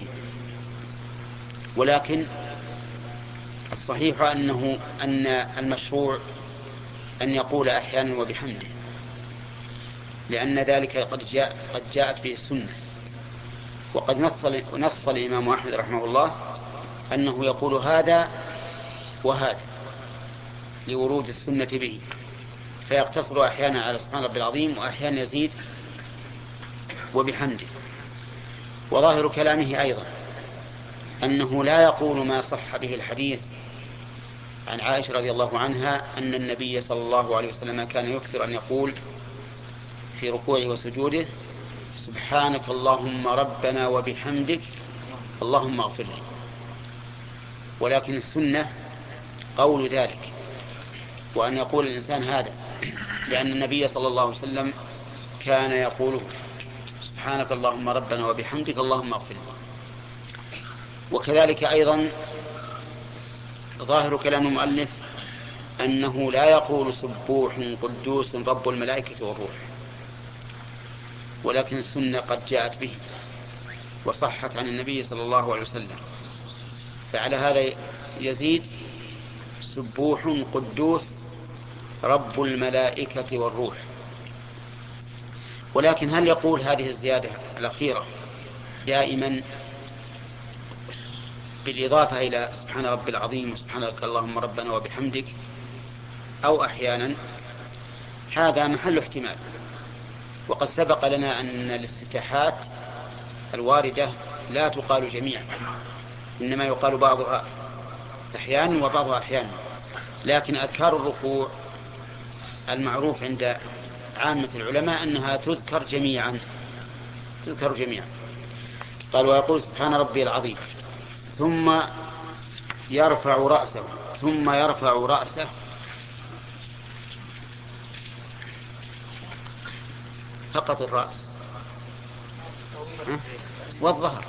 ولكن الصحيح أنه أن المشروع أن يقول أحيانا وبحمده، لأن ذلك قد جاء قد جاءت به السنة. وقد نص نص الإمام أحمد رحمه الله أنه يقول هذا وهذا لورود السنة به، فيقتصر أحيانا على سبحان ربي العظيم وأحيانا يزيد وبحمده. وظاهر كلامه أيضا أنه لا يقول ما صح به الحديث عن عائشة رضي الله عنها أن النبي صلى الله عليه وسلم كان يكثر أن يقول في ركوعه وسجوده سبحانك اللهم ربنا وبحمدك اللهم اغفر لي. ولكن السنة قول ذلك، وأن يقول الإنسان هذا، لأن النبي صلى الله عليه وسلم كان يقوله سبحانك اللهم ربنا وبحمدك اللهم اغفر لي. وكذلك أيضا ظاهر كلام المؤلف أنه لا يقول سبوح قدوس رب الملائكة والروح، ولكن السنة قد جاءت به وصحت عن النبي صلى الله عليه وسلم، فعلى هذا يزيد سبوح قدوس رب الملائكة والروح. ولكن هل يقول هذه الزيادة الأخيرة دائما بالإضافة إلى سبحان ربي العظيم وسبحانك اللهم ربنا وبحمدك، أو أحيانا؟ هذا محل احتمال. وقد سبق لنا أن الاستفتاحات الواردة لا تقال جميعا، إنما يقال بعضها أحيانا وبعضها أحيانا. لكن أذكار الركوع المعروف عند عامة العلماء أنها تذكر جميعا تذكر جميعا. قال ويقول سبحان ربي العظيم ثم يرفع رأسه ثم يرفع رأسه فقط الرأس والظهر،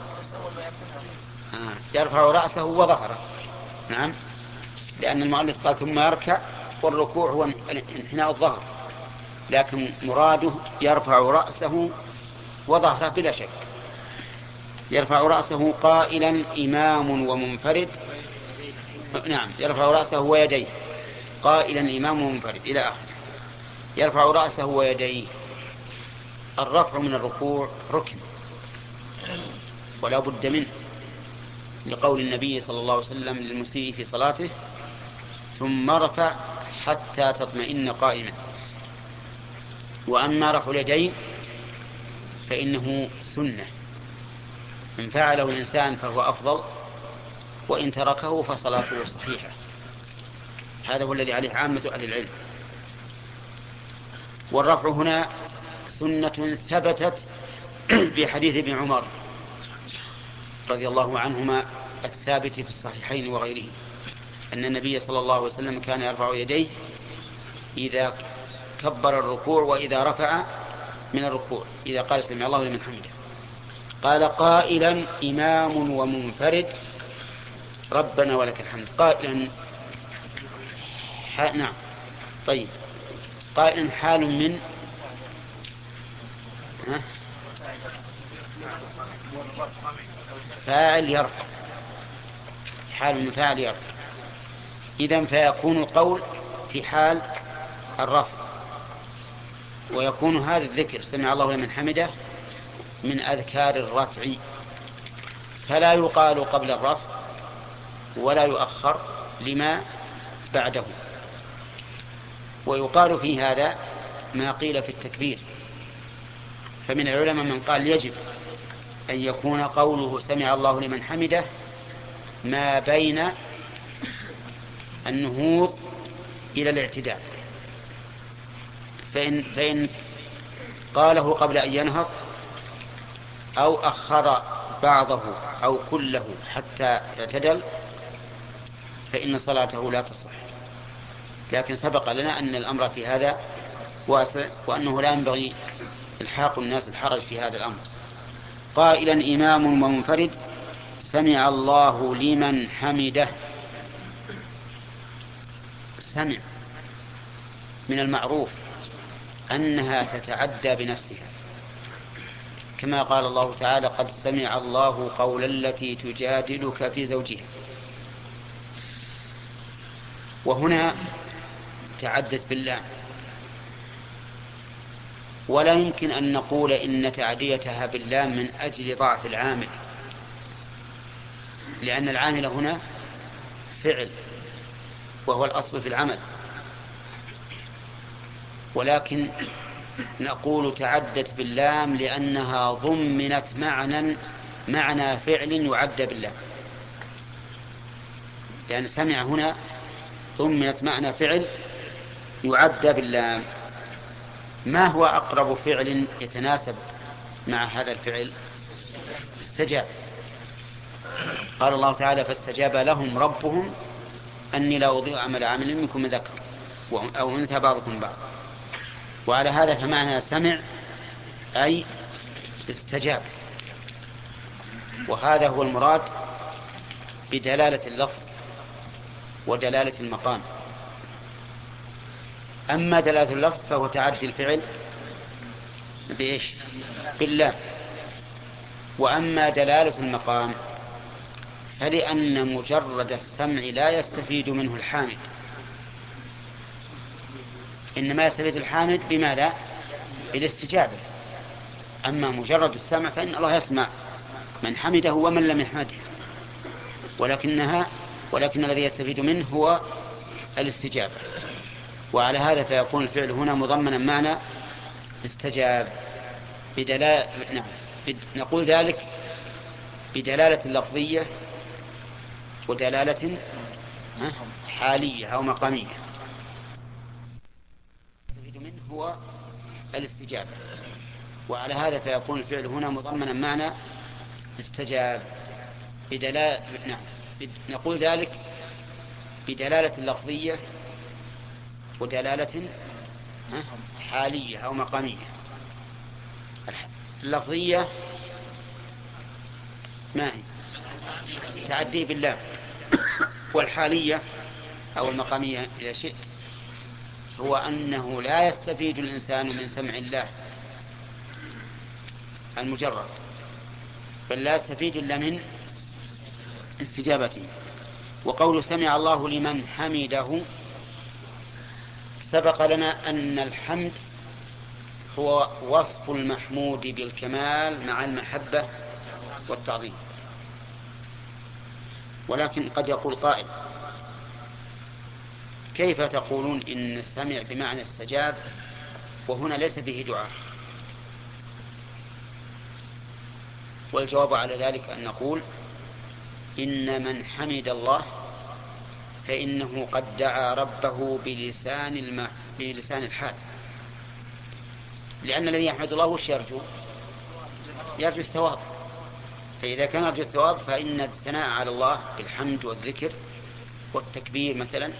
آه. يرفع رأسه وظهره، نعم، لأن المؤلف قال ثم يركع، والركوع هو انحناء الظهر، لكن مراده يرفع رأسه وظهره بلا شك. يرفع رأسه قائلا إمام ومنفرد، نعم، يرفع رأسه ويديه قائلا إمام ومنفرد إلى آخره. يرفع رأسه ويديه. الرفع من الركوع ركن ولا بد منه، لقول النبي صلى الله عليه وسلم للمسيء في صلاته ثم رفع حتى تطمئن قائما. وأما رفع اليدين فإنه سنة، إن فعله الإنسان فهو أفضل، وإن تركه فصلاته صحيحة. هذا هو الذي عليه عامة أهل العلم. والرفع هنا سنة ثبتت بحديث ابن عمر رضي الله عنهما الثابت في الصحيحين وغيره، أن النبي صلى الله عليه وسلم كان يرفع يديه إذا كبر الركوع وإذا رفع من الركوع، إذا قال سمع الله لمن حمده. قال قائلا إمام ومنفرد ربنا ولك الحمد. قائلا ح... نعم طيب قائلا حال من ها؟ فاعل يرفع، حال من فاعل يرفع. إذن فيكون القول في حال الرفع، ويكون هذا الذكر سمع الله لمن حمده من أذكار الرفع، فلا يقال قبل الرفع ولا يؤخر لما بعده. ويقال في هذا ما قيل في التكبير، فمن العلماء من قال يجب أن يكون قوله سمع الله لمن حمده ما بين النهوض إلى الاعتدال، فإن, فإن قاله قبل أن ينهض أو أخر بعضه أو كله حتى اعتدل فإن صلاته لا تصح. لكن سبق لنا أن الأمر في هذا واسع، وأنه لا ينبغي إلحاق الناس الحرج في هذا الأمر. قائلا إمام ومنفرد سمع الله لمن حمده. سمع من المعروف أنها تتعدى بنفسها، كما قال الله تعالى قد سمع الله قول التي تجادلك في زوجها. وهنا تعدت بالله، ولا يمكن أن نقول إن تعديتها باللام من أجل ضعف العامل، لأن العامل هنا فعل وهو الأصل في العمل، ولكن نقول تعدت باللام لأنها ضمنت معنى معنى فعل يعد باللام، لأن سمع هنا ضمنت معنى فعل يعد باللام. ما هو أقرب فعل يتناسب مع هذا الفعل؟ استجاب. قال الله تعالى فاستجاب لهم ربهم أني لا أضيع عمل عامل منكم من ذكر أو أنثى بعضكم بعض. وعلى هذا فمعنى سمع أي استجاب، وهذا هو المراد بدلالة اللفظ ودلالة المقام. أما دلالة اللفظ فهو تعدي الفعل بإيش؟ بالله. وأما دلالة المقام فلأن مجرد السمع لا يستفيد منه الحامد، إنما يستفيد الحامد بماذا؟ بالاستجابة. أما مجرد السمع فإن الله يسمع من حمده ومن لم يحمده، ولكنها ولكن الذي يستفيد منه هو الاستجابة. وعلى هذا فيكون الفعل هنا مضمنا معنى استجاب بدلالة. نعم نقول ذلك بدلالة لفظية ودلالة حالية أو مقامية. يستفيد منه هو الاستجابة. وعلى هذا فيكون الفعل هنا مضمنا معنى استجاب بدلالة. نعم نقول ذلك بدلالة لفظية ودلالة حالية أو مقامية. اللفظية ما هي؟ تعدي بالله. والحالية أو المقامية إذا شئت هو أنه لا يستفيد الإنسان من سمع الله المجرد، بل لا يستفيد إلا من استجابته. وقول سمع الله لمن حمده سبق لنا أن الحمد هو وصف المحمود بالكمال مع المحبة والتعظيم. ولكن قد يقول قائل كيف تقولون إن سمع بمعنى استجاب وهنا ليس فيه دعاء؟ والجواب على ذلك أن نقول إن من حمد الله فإنه قد دعا ربه بلسان, الم... بلسان الحال، لأن الذي يحمد الله وش يرجو؟ يرجو الثواب. فإذا كان يرجو الثواب فإن الثناء على الله بالحمد والذكر والتكبير مثلا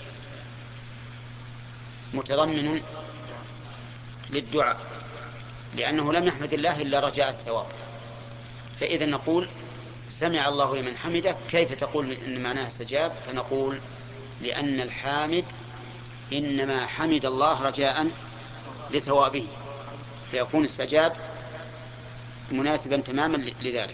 متضمن للدعاء، لأنه لم يحمد الله إلا رجاء الثواب. فإذا نقول سمع الله لمن حمده. كيف تقول إن معناه استجاب؟ فنقول لأن الحامد إنما حمد الله رجاء لثوابه، فيكون استجاب مناسبا تماما لذلك.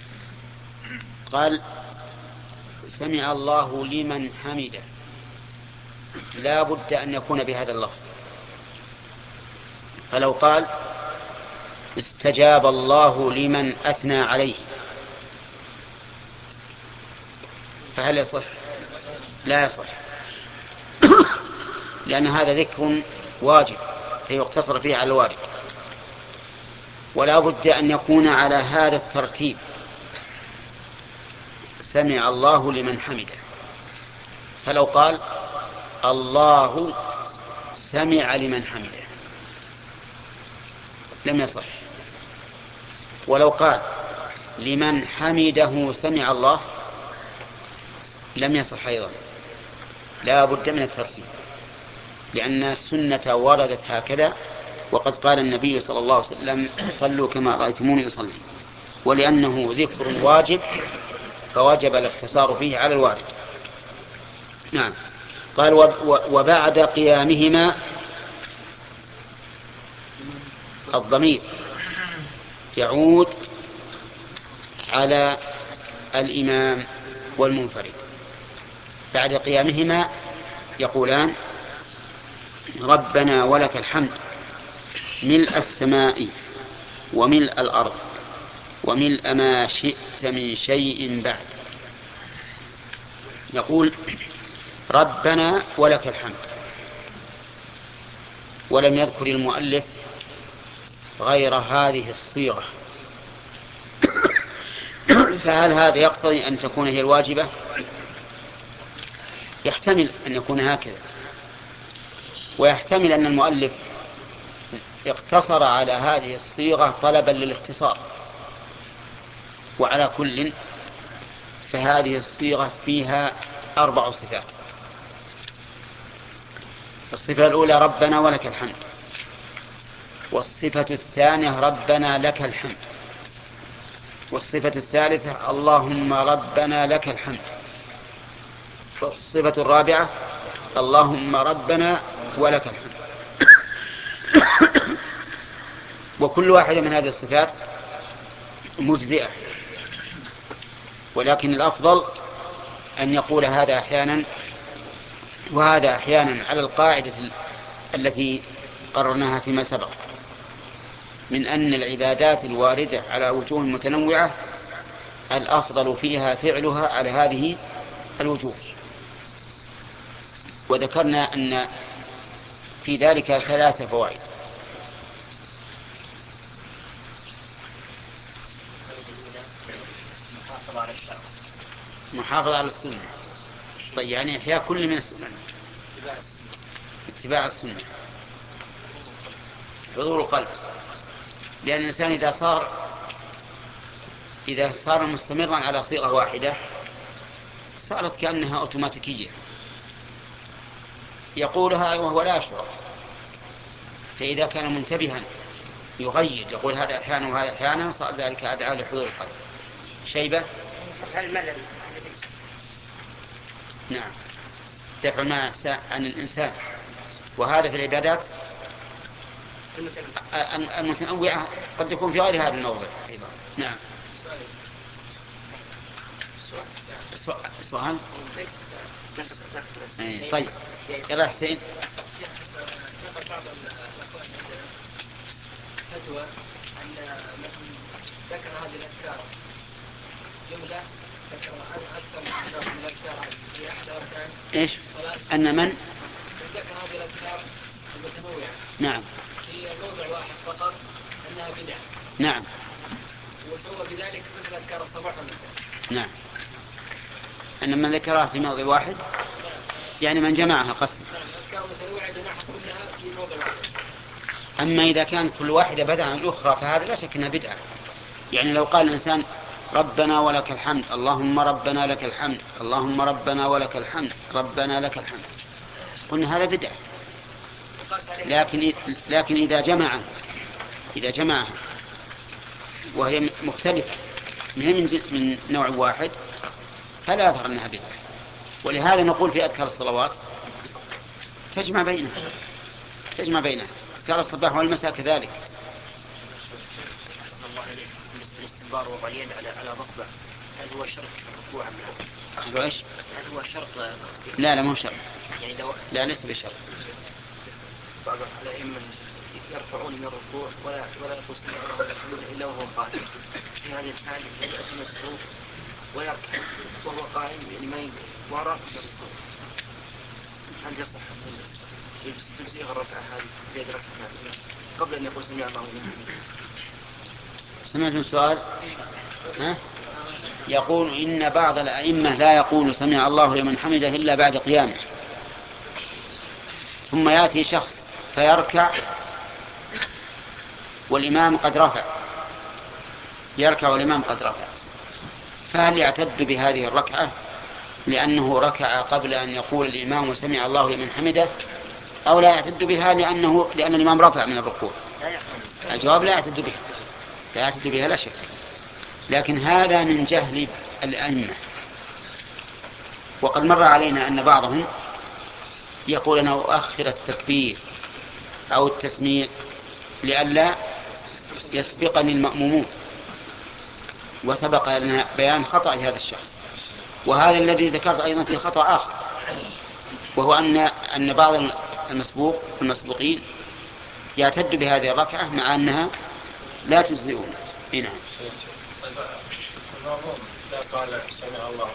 قال سمع الله لمن حمده لا بد أن يكون بهذا اللفظ. فلو قال استجاب الله لمن أثنى عليه فهل يصح؟ لا يصح، لأن هذا ذكر واجب فيقتصر فيه على الواجب، ولا بد أن يكون على هذا الترتيب: سمع الله لمن حمده. فلو قال الله سمع لمن حمده لم يصح. ولو قال لمن حمده سمع الله لم يصح أيضا. لا بد من الترتيب، لأن السنة وردت هكذا، وقد قال النبي صلى الله عليه وسلم صلوا كما رأيتموني أصلي. ولأنه ذكر واجب فوجب الاقتصار فيه على الوارد. نعم. قال وبعد قيامهما الضمير يعود على الإمام والمنفرد. بعد قيامهما يقولان ربنا ولك الحمد ملء السماء وملء الأرض وملء ما شئت من شيء بعد. يقول ربنا ولك الحمد، ولم يذكر المؤلف غير هذه الصيغة، فهل هذا يقتضي أن تكون هي الواجبة؟ يحتمل أن يكون هكذا، ويحتمل أن المؤلف اقتصر على هذه الصيغة طلبا للاختصار. وعلى كل فهذه الصيغة فيها أربع صفات. الصفة الأولى ربنا ولك الحمد، والصفة الثانية ربنا لك الحمد، والصفة الثالثة اللهم ربنا لك الحمد، والصفة الرابعة اللهم ربنا ولك الحمد. وكل واحدة من هذه الصفات مجزئة، ولكن الأفضل أن يقول هذا أحيانا وهذا أحيانا على القاعدة التي قررناها فيما سبق من أن العبادات الواردة على وجوه متنوعة الأفضل فيها فعلها على هذه الوجوه. وذكرنا أن في ذلك ثلاثة فوائد. محافظة على السنة، طيب يعني إحياء كل من السنة، اتباع السنة، حضور القلب، لأن الإنسان إذا صار إذا صار مستمرا على صيغة واحدة صارت كأنها أوتوماتيكية يقولها وهو لا يشعر. فإذا كان منتبها يغير يقول هذا أحيانا وهذا أحيانا صار ذلك أدعى لحضور القلب. شيبة نعم دفع المنع عن الإنسان، وهذا في العبادات المتنوعة قد يكون في غير هذا الموضع أيضا. نعم سؤال. طيب يلا حسين. فتوى أن ذكر هذه الأذكار جملة ذكر أكثر من الأذكار في أحد أركان إيش أن من ذكر هذه الأذكار المتنوعة نعم في موضع واحد فقط أنها بدعة. نعم وسوى بذلك مثل أذكار الصباح والمساء. نعم أن من ذكرها في موضع واحد يعني من جمعها قصد. الأذكار المتنوعة جمعها كلها في موضع واحد. أما إذا كانت كل واحدة بدعة عن الأخرى فهذا لا شك أنها بدعة. يعني لو قال الإنسان ربنا ولك الحمد اللهم ربنا لك الحمد اللهم ربنا ولك الحمد ربنا لك الحمد قلنا هذا بدعة. لكن لكن إذا جمع إذا جمعها وهي مختلفة من من نوع واحد فلا يظهر أنها بدعة. ولهذا نقول في أذكار الصلوات تجمع بينها تجمع بينها أذكار الصباح والمساء كذلك. الاستنبار وضع اليد على على الركبة هل هو شرط الركوع أم لا؟ هل هو إيش؟ هل هو شرط؟ لا لا مو شرط. يعني دو... لا ليس بشرط. بعض الأئمة يرفعون من الركوع ولا ولا يقول سمع الله لمن حمده إلا وهو قائم. في هذه الحال يأتي مسعود ويركع وهو قائم يعني ما وراء الركوع. هل يصح تجزئه الركعة هذه في ركعة قبل أن يقول سمع الله لمن حمده؟ سمعت من سؤال ها؟ يقول إن بعض الأئمة لا يقول سمع الله لمن حمده إلا بعد قيامه، ثم يأتي شخص فيركع والإمام قد رفع يركع والإمام قد رفع، فهل يعتد بهذه الركعة لأنه ركع قبل أن يقول الإمام سمع الله لمن حمده، أو لا يعتد بها لأنه لأن الإمام رفع من الركوع؟ الجواب لا يعتد بها لا يعتد بها لا شك. لكن هذا من جهل الأئمة. وقد مر علينا أن بعضهم يقول أنا أؤخر التكبير أو التسميع لئلا يسبقني المأمومون، وسبق لنا بيان خطأ هذا الشخص. وهذا الذي ذكرت أيضا في خطأ آخر، وهو أن أن بعض المسبوق المسبوقين يعتد بهذه الركعة مع أنها لا تجزئون. هنا لا قال سمع الله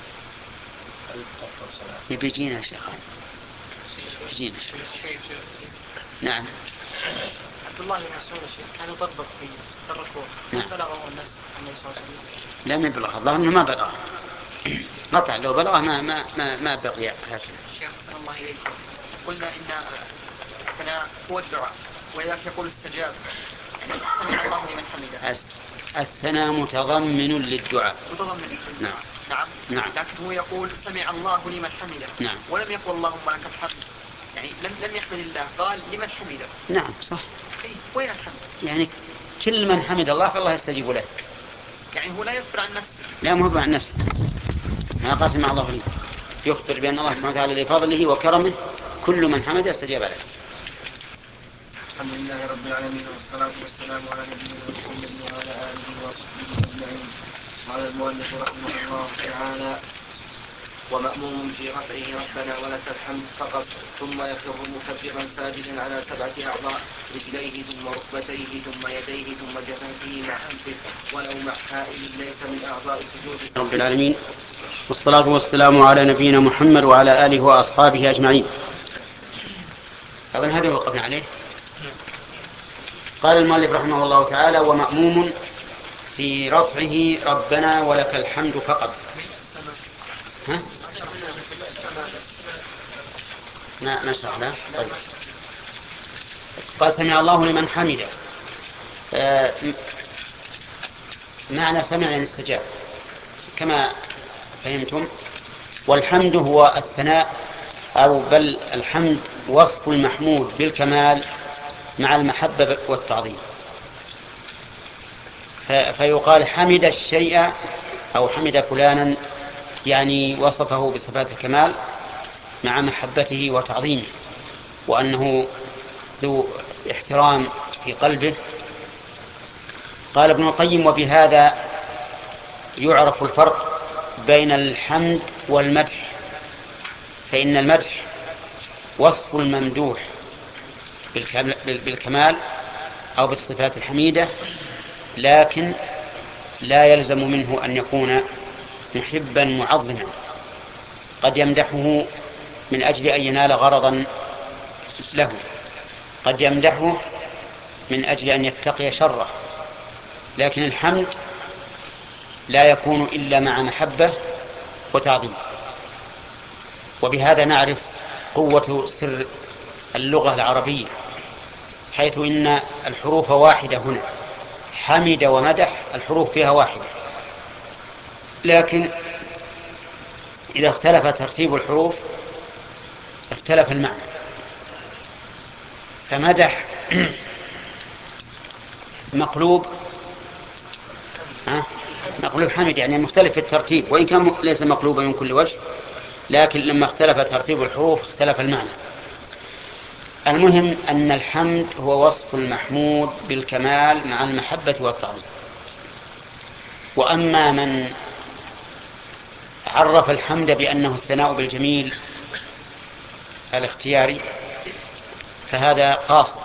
يبيجينا يا شيخ يبيجينا. نعم عبد الله بن مسعود الشيخ كان يطبق في الركوع نعم. بلغه الناس النبي صلى الله عليه وسلم لا ما بلغ الله انه ما بلغ قطع، لو بلغ ما ما ما, ما بقي هكذا. شيخ صلى الله عليه وسلم قلنا ان هنا هو الدعاء وإذا يقول استجاب يعني سمع الله لمن حمده. الثناء متضمن للدعاء. متضمن. نعم. نعم. نعم. لكن هو يقول سمع الله لمن حمده. نعم. ولم يقل اللهم لك الحمد. يعني لم لم يحمد الله، قال لمن حمده. نعم صح. إيه وين الحمد؟ يعني كل من حمد الله فالله يستجيب له. يعني هو لا يخبر عن نفسه. لا مو عن نفسه. ما قال سمع الله لي. يخبر بأن الله سبحانه وتعالى لفضله وكرمه كل من حمده استجاب له. الحمد لله رب العالمين والصلاة والسلام على نبينا محمد وعلى آله وصحبه أجمعين. قال المؤلف رحمه الله تعالى: ومأموم في رفعه ربنا ولك الحمد فقط، ثم يخر مكبرا ساجدا على سبعة أعضاء: رجليه ثم ركبتيه ثم يديه ثم جفنته مع أنفه ولو مع حائل ليس من أعضاء سجود رب العالمين، والصلاة والسلام على نبينا محمد وعلى آله وأصحابه أجمعين. أظن هذا وقفنا عليه. قال المؤلف رحمه الله تعالى: ومأموم في رفعه ربنا ولك الحمد فقط. ها؟ ما ما شاء الله. طيب. قال سمع الله لمن حمده. آه معنى سمع يعني استجاب كما فهمتم. والحمد هو الثناء، أو بل الحمد وصف المحمود بالكمال مع المحبة والتعظيم. فيقال حمد الشيء أو حمد فلانا، يعني وصفه بصفات الكمال مع محبته وتعظيمه، وأنه ذو احترام في قلبه. قال ابن القيم: وبهذا يعرف الفرق بين الحمد والمدح، فإن المدح وصف الممدوح بالكمال أو بالصفات الحميدة، لكن لا يلزم منه أن يكون محبا معظما. قد يمدحه من أجل أن ينال غرضا له، قد يمدحه من أجل أن يتقي شره، لكن الحمد لا يكون إلا مع محبة وتعظيم. وبهذا نعرف قوة سر اللغة العربية، حيث إن الحروف واحدة هنا، حمد ومدح الحروف فيها واحدة، لكن إذا اختلف ترتيب الحروف اختلف المعنى. فمدح مقلوب مقلوب حمد، يعني مختلف في الترتيب، وإن كان ليس مقلوبا من كل وجه، لكن لما اختلف ترتيب الحروف اختلف المعنى. المهم أن الحمد هو وصف المحمود بالكمال مع المحبة والتعظيم. وأما من عرف الحمد بأنه الثناء بالجميل الاختياري فهذا قاصر.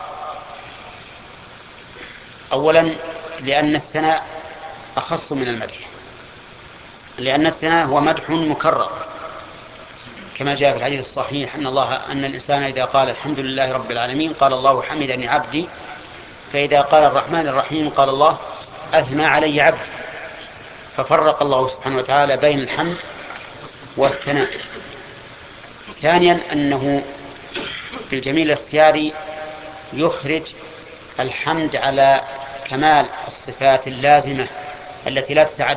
أولا لأن الثناء أخص من المدح، لأن الثناء هو مدح مكرر، كما جاء في الحديث الصحيح أن الله أن الإنسان إذا قال الحمد لله رب العالمين قال الله حمدني عبدي، فإذا قال الرحمن الرحيم قال الله أثنى علي عبدي. ففرق الله سبحانه وتعالى بين الحمد والثناء. ثانيا أنه في الجميل الاختياري يخرج الحمد على كمال الصفات اللازمة التي لا تتعدى،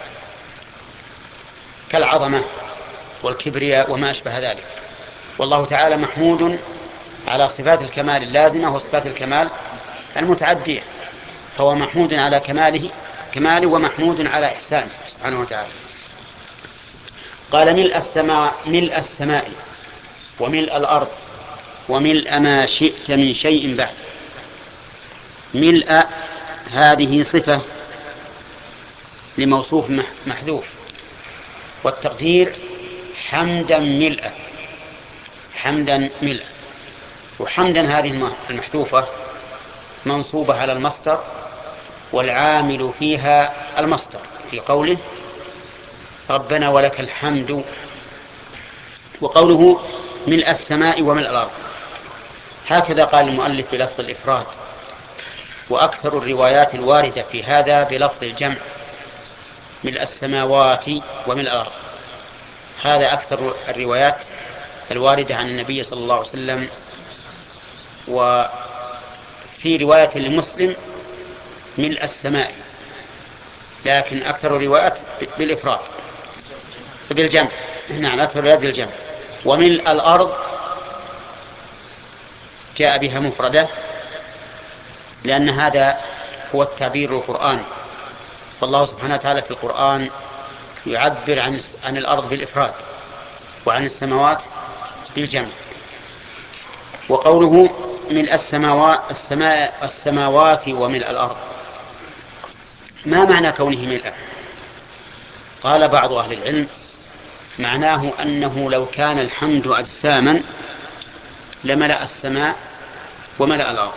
كالعظمة والكبرياء وما أشبه ذلك. والله تعالى محمود على صفات الكمال اللازمة وصفات الكمال المتعدية، فهو محمود على كماله كماله ومحمود على إحسانه سبحانه وتعالى. قال: ملء السماء ملء السماء وملء الأرض وملء ما شئت من شيء بعد. ملء هذه صفة لموصوف محذوف، والتقدير حمدا ملء، حمدا ملء. وحمدا هذه المحذوفة منصوبة على المصدر، والعامل فيها المصدر في قوله ربنا ولك الحمد. وقوله ملء السماء وملء الأرض هكذا قال المؤلف بلفظ الإفراد، وأكثر الروايات الواردة في هذا بلفظ الجمع، ملء السماوات وملء الأرض. هذا أكثر الروايات الواردة عن النبي صلى الله عليه وسلم، في رواية لمسلم ملء السماء، لكن أكثر الروايات بالإفراد بالجمع. نعم، أكثر الروايات بالجمع. وملء الأرض جاء بها مفردة، لأن هذا هو التعبير القرآني، فالله سبحانه وتعالى في القرآن يعبر عن عن الأرض بالإفراد وعن السماوات بالجمع. وقوله ملء السماوات السماء السماوات وملء الأرض، ما معنى كونه ملء؟ قال بعض أهل العلم معناه أنه لو كان الحمد أجساما لملأ السماء وملأ الأرض،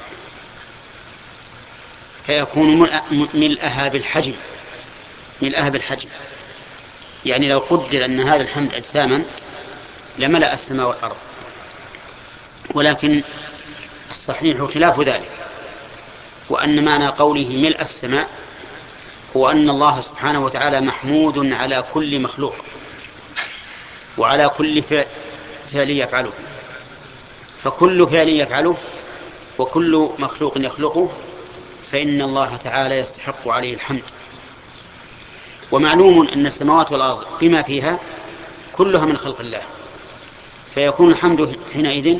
فيكون ملأها بالحجم ملأها بالحجم يعني لو قدر أن هذا الحمد أجساما لملأ السماء والأرض. ولكن الصحيح خلاف ذلك، وأن معنى قوله ملء السماء هو أن الله سبحانه وتعالى محمود على كل مخلوق وعلى كل فعل, فعل يفعله، فكل فعل يفعله وكل مخلوق يخلقه فإن الله تعالى يستحق عليه الحمد. ومعلوم أن السماوات والأرض بما فيها كلها من خلق الله، فيكون الحمد حينئذ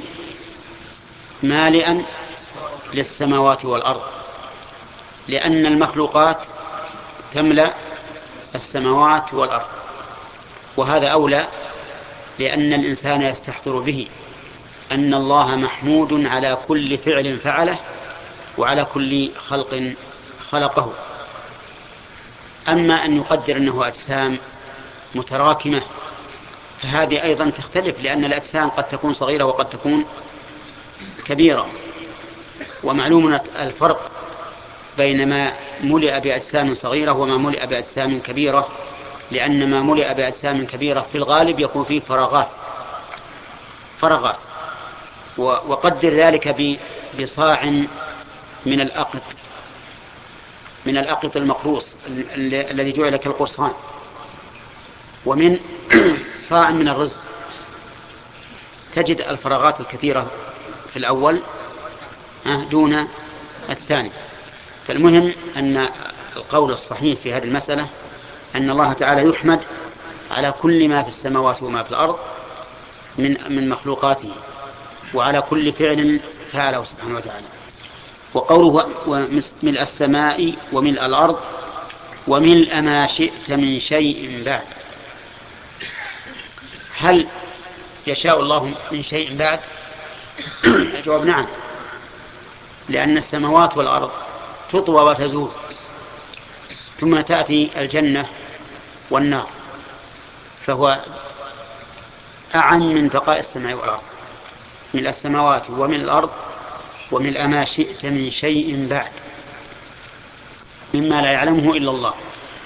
مالئا للسماوات والأرض، لأن المخلوقات تملأ السماوات والأرض، وهذا أولى، لأن الإنسان يستحضر به أن الله محمود على كل فعل فعله وعلى كل خلق خلقه. أما أن يقدر أنه أجسام متراكمة فهذه أيضا تختلف، لأن الأجسام قد تكون صغيرة وقد تكون كبيرة، ومعلوم الفرق بين ما ملئ بأجسام صغيرة وما ملئ بأجسام كبيرة، لأن ما ملئ بأجسام كبيرة في الغالب يكون فيه فراغات فراغات وقدر ذلك بصاع من الأقط من الأقط المقروص الذي جعل كالقرصان، ومن صاع من الرزق، تجد الفراغات الكثيرة في الأول دون الثاني. فالمهم أن القول الصحيح في هذه المسألة أن الله تعالى يحمد على كل ما في السماوات وما في الأرض من من مخلوقاته، وعلى كل فعل فعله سبحانه وتعالى. وقوله ملء السماء وملء الأرض وملء ما شئت من شيء بعد، هل يشاء الله من شيء بعد؟ الجواب نعم، لأن السماوات والأرض تطوى وتزول، ثم تأتي الجنة والنار، فهو أعم من بقاء السماء والأرض. ملء السماوات وملء الأرض وملء ما شئت من شيء بعد، مما لا يعلمه إلا الله.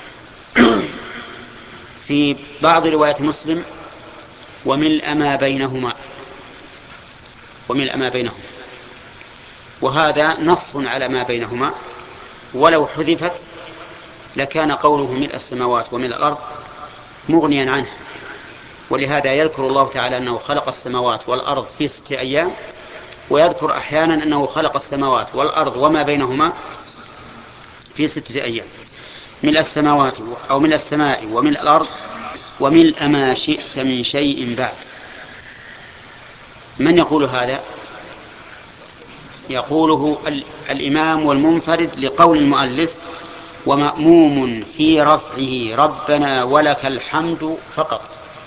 في بعض روايات مسلم وملء ما بينهما وملء ما بينهما، وهذا نص على ما بينهما، ولو حذفت لكان قوله ملء السماوات وملء الأرض مغنيا عنها. ولهذا يذكر الله تعالى أنه خلق السماوات والأرض في ستة أيام، ويذكر أحيانا أنه خلق السماوات والأرض وما بينهما في ستة أيام. ملء السماوات أو ملء السماء وملء الأرض وملء ما شئت من شيء بعد. من يقول هذا؟ يقوله الإمام والمنفرد لقول المؤلف ومأموم في رفعه ربنا ولك الحمد فقط.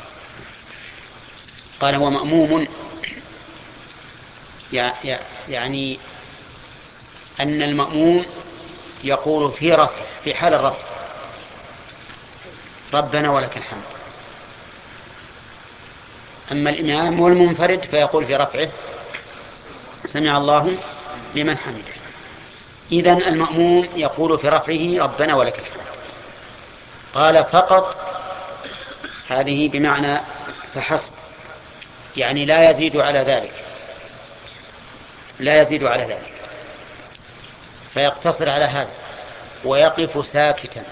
قال هو مأموم يعني أن المأموم يقول في رفع في حال الرفع ربنا ولك الحمد، أما الإمام والمنفرد فيقول في رفعه سمع الله لمن حمده. إذن المأموم يقول في رفعه ربنا ولك الحمد. قال فقط، هذه بمعنى فحسب، يعني لا يزيد على ذلك لا يزيد على ذلك فيقتصر على هذا ويقف ساكتا.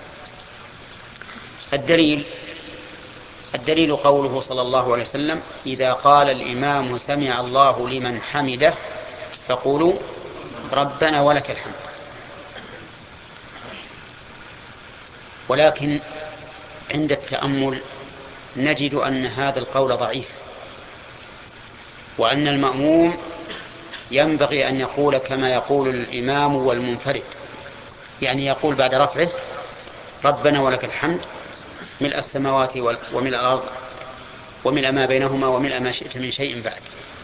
الدليل الدليل قوله صلى الله عليه وسلم إذا قال الإمام سمع الله لمن حمده فقولوا ربنا ولك الحمد. ولكن عند التأمل نجد أن هذا القول ضعيف، وأن المأموم ينبغي أن يقول كما يقول الإمام والمنفرد، يعني يقول بعد رفعه ربنا ولك الحمد ملء السماوات وملء الأرض وملء ما بينهما وملء ما شئت من شيء بعد.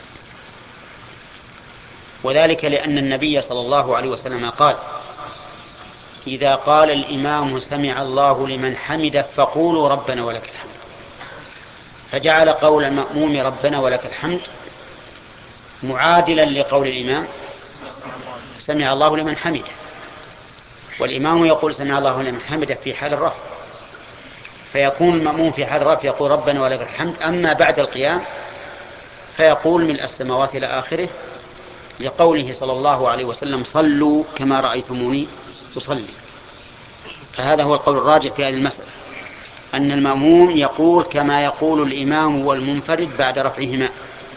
وذلك لأن النبي صلى الله عليه وسلم قال إذا قال الإمام سمع الله لمن حمده فقولوا ربنا ولك الحمد، فجعل قول المأموم ربنا ولك الحمد معادلا لقول الإمام سمع الله لمن حمده، والإمام يقول سمع الله لمن حمده في حال الرفع، فيكون المأموم في حال الرفع يقول ربنا ولك الحمد، أما بعد القيام فيقول ملء السماوات إلى آخره، لقوله صلى الله عليه وسلم صلوا كما رأيتموني أصلي. فهذا هو القول الراجح في هذه المسألة، أن المأموم يقول كما يقول الإمام والمنفرد بعد رفعهما.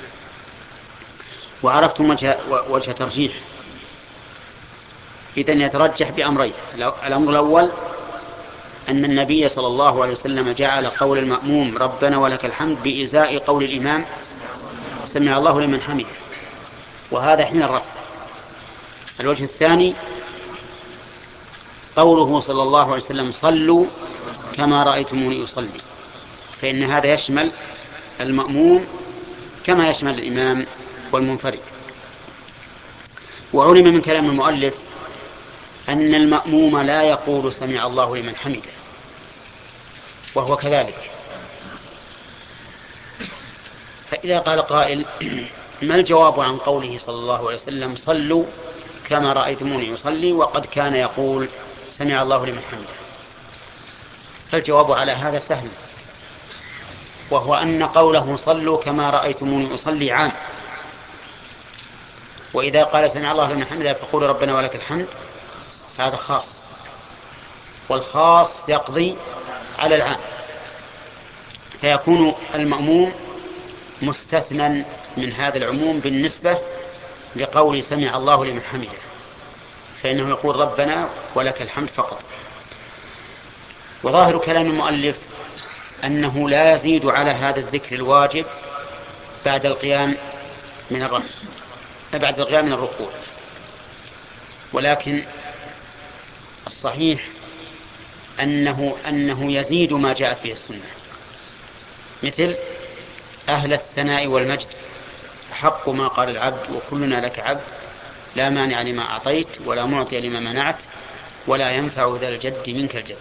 وعرفتم وجه, وجه ترجيح، إذن يترجح بأمرين: الأمر الأول أن النبي صلى الله عليه وسلم جعل قول المأموم ربنا ولك الحمد بإزاء قول الإمام سمع الله لمن حمده، وهذا حين الرفع. الوجه الثاني قوله صلى الله عليه وسلم صلوا كما رأيتموني أصلي، فإن هذا يشمل المأموم كما يشمل الإمام والمنفرد. وعلم من كلام المؤلف أن المأموم لا يقول سمع الله لمن حمده، وهو كذلك. فإذا قال قائل ما الجواب عن قوله صلى الله عليه وسلم صلوا كما رأيتموني يصلي وقد كان يقول سمع الله لمن حمده؟ فالجواب على هذا سهل، وهو أن قوله صلوا كما رأيتموني أصلي عام، وإذا قال سمع الله لمن حمده فقول ربنا ولك الحمد هذا خاص، والخاص يقضي على العام، فيكون المأموم مستثنى من هذا العموم بالنسبة لقول سمع الله لمن حمده، فإنه يقول ربنا ولك الحمد فقط. وظاهر كلام المؤلف أنه لا يزيد على هذا الذكر الواجب بعد القيام من الرفع بعد القيام من الركوع، ولكن الصحيح أنه أنه يزيد ما جاءت به السنة، مثل أهل الثناء والمجد حق ما قال العبد وكلنا لك عبد لا مانع لما أعطيت ولا معطي لما منعت ولا ينفع ذا الجد منك الجد.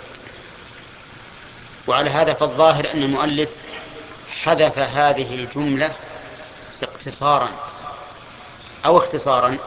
وعلى هذا فالظاهر أن المؤلف حذف هذه الجملة اقتصارا أو اختصارا،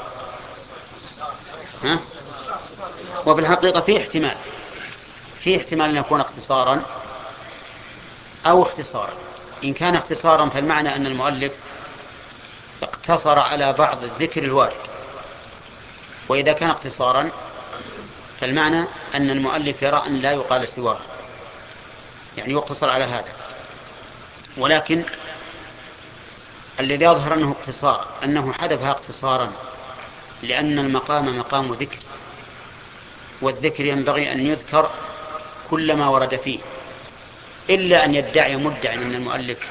ها؟ وفي الحقيقة في احتمال في احتمال أن يكون اقتصارا أو اختصارا. إن كان اختصارا فالمعنى أن المؤلف اقتصر على بعض الذكر الوارد، وإذا كان اقتصارا فالمعنى أن المؤلف يرى أن لا يقال سواه، يعني يقتصر على هذا. ولكن الذي يظهر أنه اقتصار أنه حذفها اقتصارا لأن المقام مقام ذكر، والذكر ينبغي أن يذكر كل ما ورد فيه، إلا أن يدعي مدعي أن المؤلف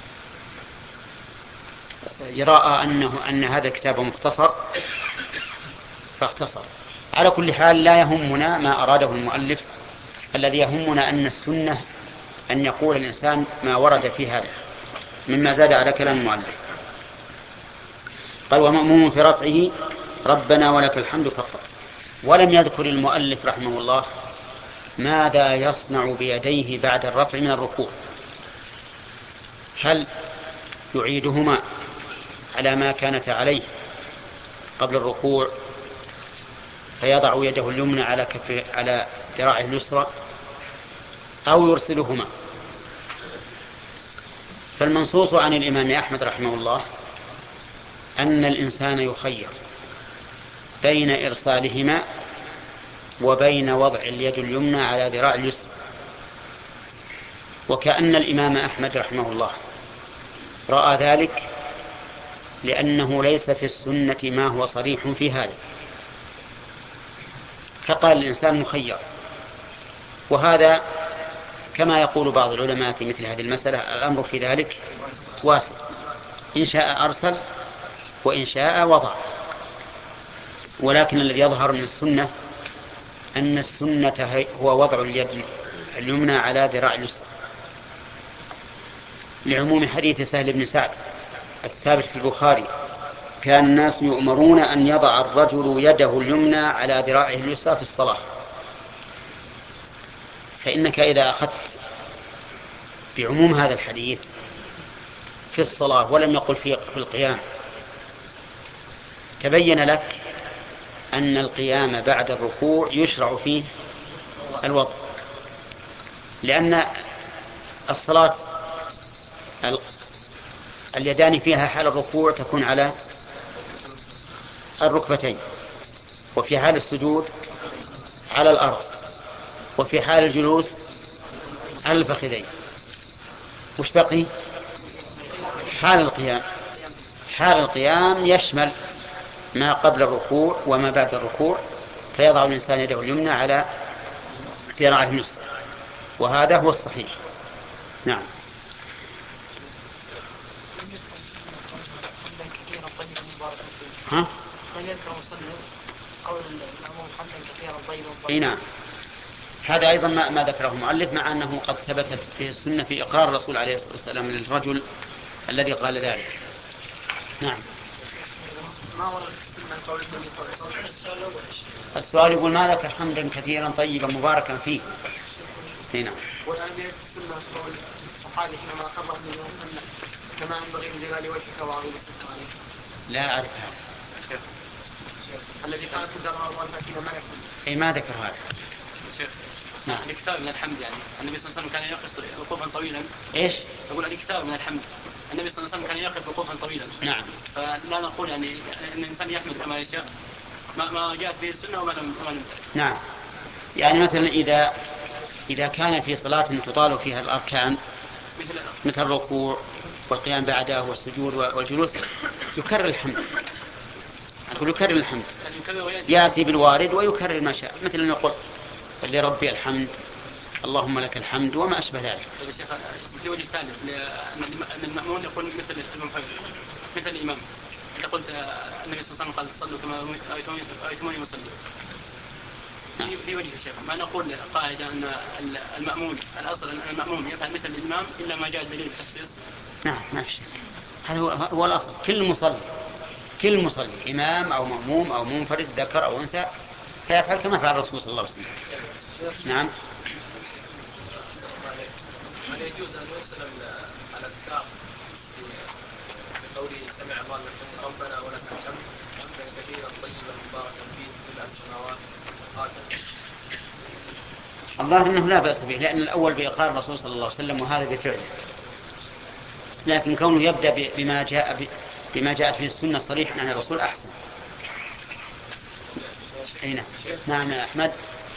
يرى أنه أن هذا الكتاب مختصر فاختصر. على كل حال لا يهمنا ما أراده المؤلف، الذي يهمنا أن السنة أن يقول الإنسان ما ورد في هذا مما زاد على كلام المؤلف. قال ومأموم في رفعه ربنا ولك الحمد فقط، ولم يذكر المؤلف رحمه الله ماذا يصنع بيديه بعد الرفع من الركوع، هل يعيدهما على ما كانت عليه قبل الركوع فيضع يده اليمنى على كف على ذراعه اليسرى أو يرسلهما؟ فالمنصوص عن الإمام أحمد رحمه الله أن الإنسان يخير بين إرسالهما وبين وضع اليد اليمنى على ذراع اليسرى، وكأن الإمام أحمد رحمه الله رأى ذلك لأنه ليس في السنة ما هو صريح في هذا، فقال الإنسان مخير. وهذا كما يقول بعض العلماء في مثل هذه المسألة الأمر في ذلك واسع، إن شاء أرسل وإن شاء وضع. ولكن الذي يظهر من السنة أن السنة هو وضع اليد اليمنى على ذراع اليسرى، لعموم حديث سهل بن سعد الثابت في البخاري: كان الناس يؤمرون أن يضع الرجل يده اليمنى على ذراعه اليسرى في الصلاة. فإنك إذا أخذت بعموم هذا الحديث في الصلاة ولم يقل في القيام، تبين لك أن القيام بعد الركوع يشرع فيه الوضع، لأن الصلاة اليدان فيها حال الركوع تكون على الركبتين، وفي حال السجود على الأرض، وفي حال الجلوس على الفخذين. وش بقي؟ حال القيام. حال القيام يشمل ما قبل الركوع وما بعد الركوع، فيضع الإنسان يده اليمنى على ذراعه اليسرى، وهذا هو الصحيح. نعم. ها؟ اي نعم، هذا أيضا ما, ما ذكره المؤلف، مع أنه قد ثبتت به السنة في إقرار الرسول عليه الصلاة والسلام للرجل الذي قال ذلك. نعم. السؤال يقول: ما ذكر حمدا كثيرا طيبا مباركا فيه؟ هنا كما ينبغي من جلال وجهك وعظيم سلطانك. لا أعرف هذا. الذي كانت تدرها والمساكين ما يكون. أي ما ذكر هذا. شيخ. نعم. الكتاب من الحمد، يعني النبي صلى الله عليه وسلم كان يقف وقوفا طويلا. إيش؟ أقول الكتاب من الحمد، النبي صلى الله عليه وسلم كان يقف وقوفا طويلا. نعم. فلا نقول يعني أن الإنسان يحمد كما يشاء، ما ما جاءت به السنة وما لم ما لم. نعم. يعني مثلا إذا إذا كان في صلاة تطال فيها الأركان مثل مثل الركوع والقيام بعده والسجود والجلوس يكرر الحمد. أقول يكرر الحمد، يأتي بالوارد ويكرر ما شاء، مثل أن يقول: لربي الحمد، اللهم لك الحمد، وما أشبه ذلك. طيب يا شيخ، في وجه ثاني أن المأمون يقول مثل مثل الإمام. أنت قلت النبي صلى الله عليه وسلم قال: صلوا كما رأيتموني أصلي. في وجه الشيخ ما نقول قاعدة أن المأمون الأصل أن المأموم يفعل مثل الإمام إلا ما جاء الدليل بالتخصيص. نعم ماشي، هذا هو, هو الأصل. كل مصلي كل مصلي إمام أو مأموم أو منفرد ذكر أو أنثى فيفعل كما فعل الرسول صلى الله عليه وسلم. نعم. هل يجوز أن يسلم على الكتاب بقوله سمع الله لمن ربنا ولك الحمد حمدا كثيرا طيبا مباركا فيه في السماوات والأرض؟ الظاهر أنه لا بأس به، لأن الأول بإقرار الرسول صلى الله عليه وسلم وهذا بفعله، لكن كونه يبدأ بما جاء بما جاءت فيه السنة صريحا عن الرسول أحسن. أي نعم. نعم يا أحمد.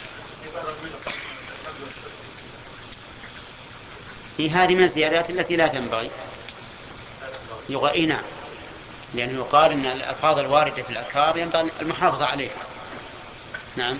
في هذه من الزيادات التي لا تنبغي يغ... نعم، لأنه يقال أن الألفاظ الواردة في الأذكار ينبغي المحافظة عليها. نعم.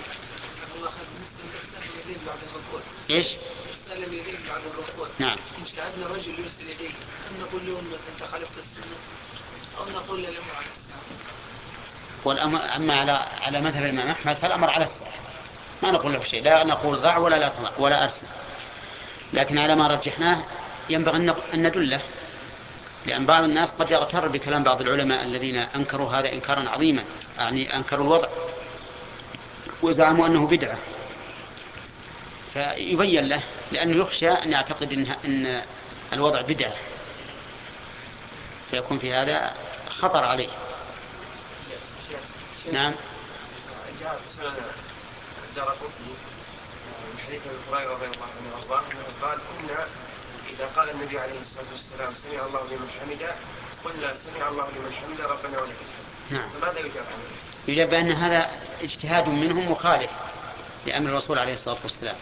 إيش؟ السلام يديه بعد الركوع. نعم. إن شاهدنا رجل يرسل يديه أن نقول له أنت خالفت السنة أو نقول له الأمر على الساعة. والأمر أما على على مذهب الإمام أحمد فالأمر على الساعة، ما نقول له شيء، لا نقول ضع ولا لا تضع ولا أرسل، لكن على ما رجحناه ينبغي أن ندله، لأن بعض الناس قد يغتر بكلام بعض العلماء الذين أنكروا هذا إنكارا عظيما، يعني أنكروا الوضع وزعموا أنه بدعة، فيبين له، لأنه يخشى أن يعتقد إن, إن الوضع بدعة فيكون في هذا خطر عليه. نعم. جاء في سنن الدارقطني من حديث ابي هريره رضي الله عنه وارضاه انه قال: كنا اذا قال النبي عليه الصلاه والسلام سمع الله لمن حمده قلنا سمع الله لمن حمده ربنا ولك الحمد. نعم. فماذا يجاب عنه؟ يجاب بأن هذا اجتهاد منهم مخالف لأمر الرسول عليه الصلاة والسلام،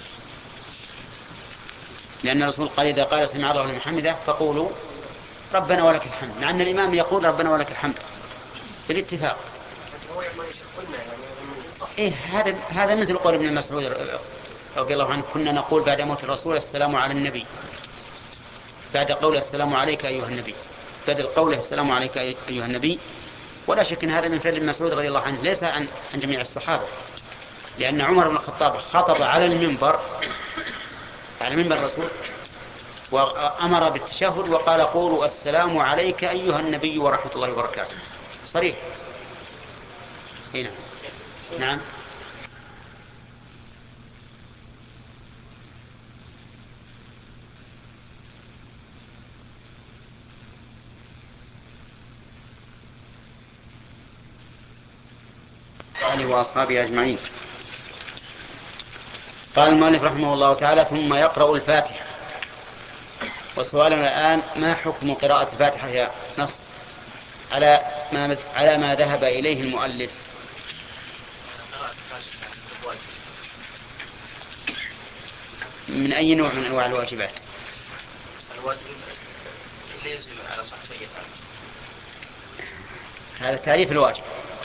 لأن الرسول قال: إذا قال سمع الله لمن حمده فقولوا ربنا ولك الحمد، مع أن الإمام يقول ربنا ولك الحمد بالاتفاق. إيه هذا هذا مثل قول ابن مسعود رضي الله عنه: كنا نقول بعد موت الرسول السلام على النبي، بعد قوله السلام عليك أيها النبي، بعد قوله السلام عليك أيها النبي. ولا شك أن هذا من فعل ابن مسعود رضي الله عنه، ليس عن عن جميع الصحابة، لأن عمر بن الخطاب خطب على المنبر على منبر الرسول وأمر بالتشهد وقال: قولوا السلام عليك أيها النبي ورحمة الله وبركاته. صريح. هنا نعم. علي وأصحابه أجمعين. قال المؤلف رحمه الله تعالى: ثم يقرأ الفاتحة. وسؤالنا الآن: ما حكم قراءة الفاتحة يا نصر على ما على ما ذهب إليه المؤلف؟ من أي نوع من أنواع الواجبات؟ الواجب اللي يجب على صاحبه هذا تعريف الواجب.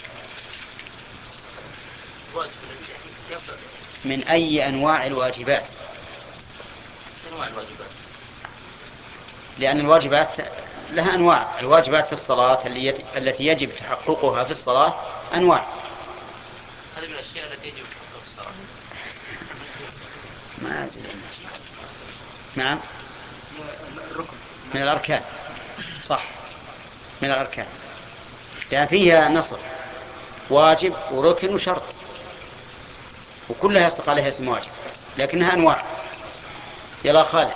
من أي أنواع الواجبات؟ أنواع الواجبات، لأن الواجبات لها أنواع. الواجبات في الصلاة التي يجب تحققها في الصلاة أنواع. هذه من الأشياء التي يجب تحققها في الصلاة. ما أزل. نعم. من الأركان. صح، من الأركان، لأن فيها نصر واجب وركن وشرط، وكلها يصدق عليها اسم واجب، لكنها أنواع. يلا خالد.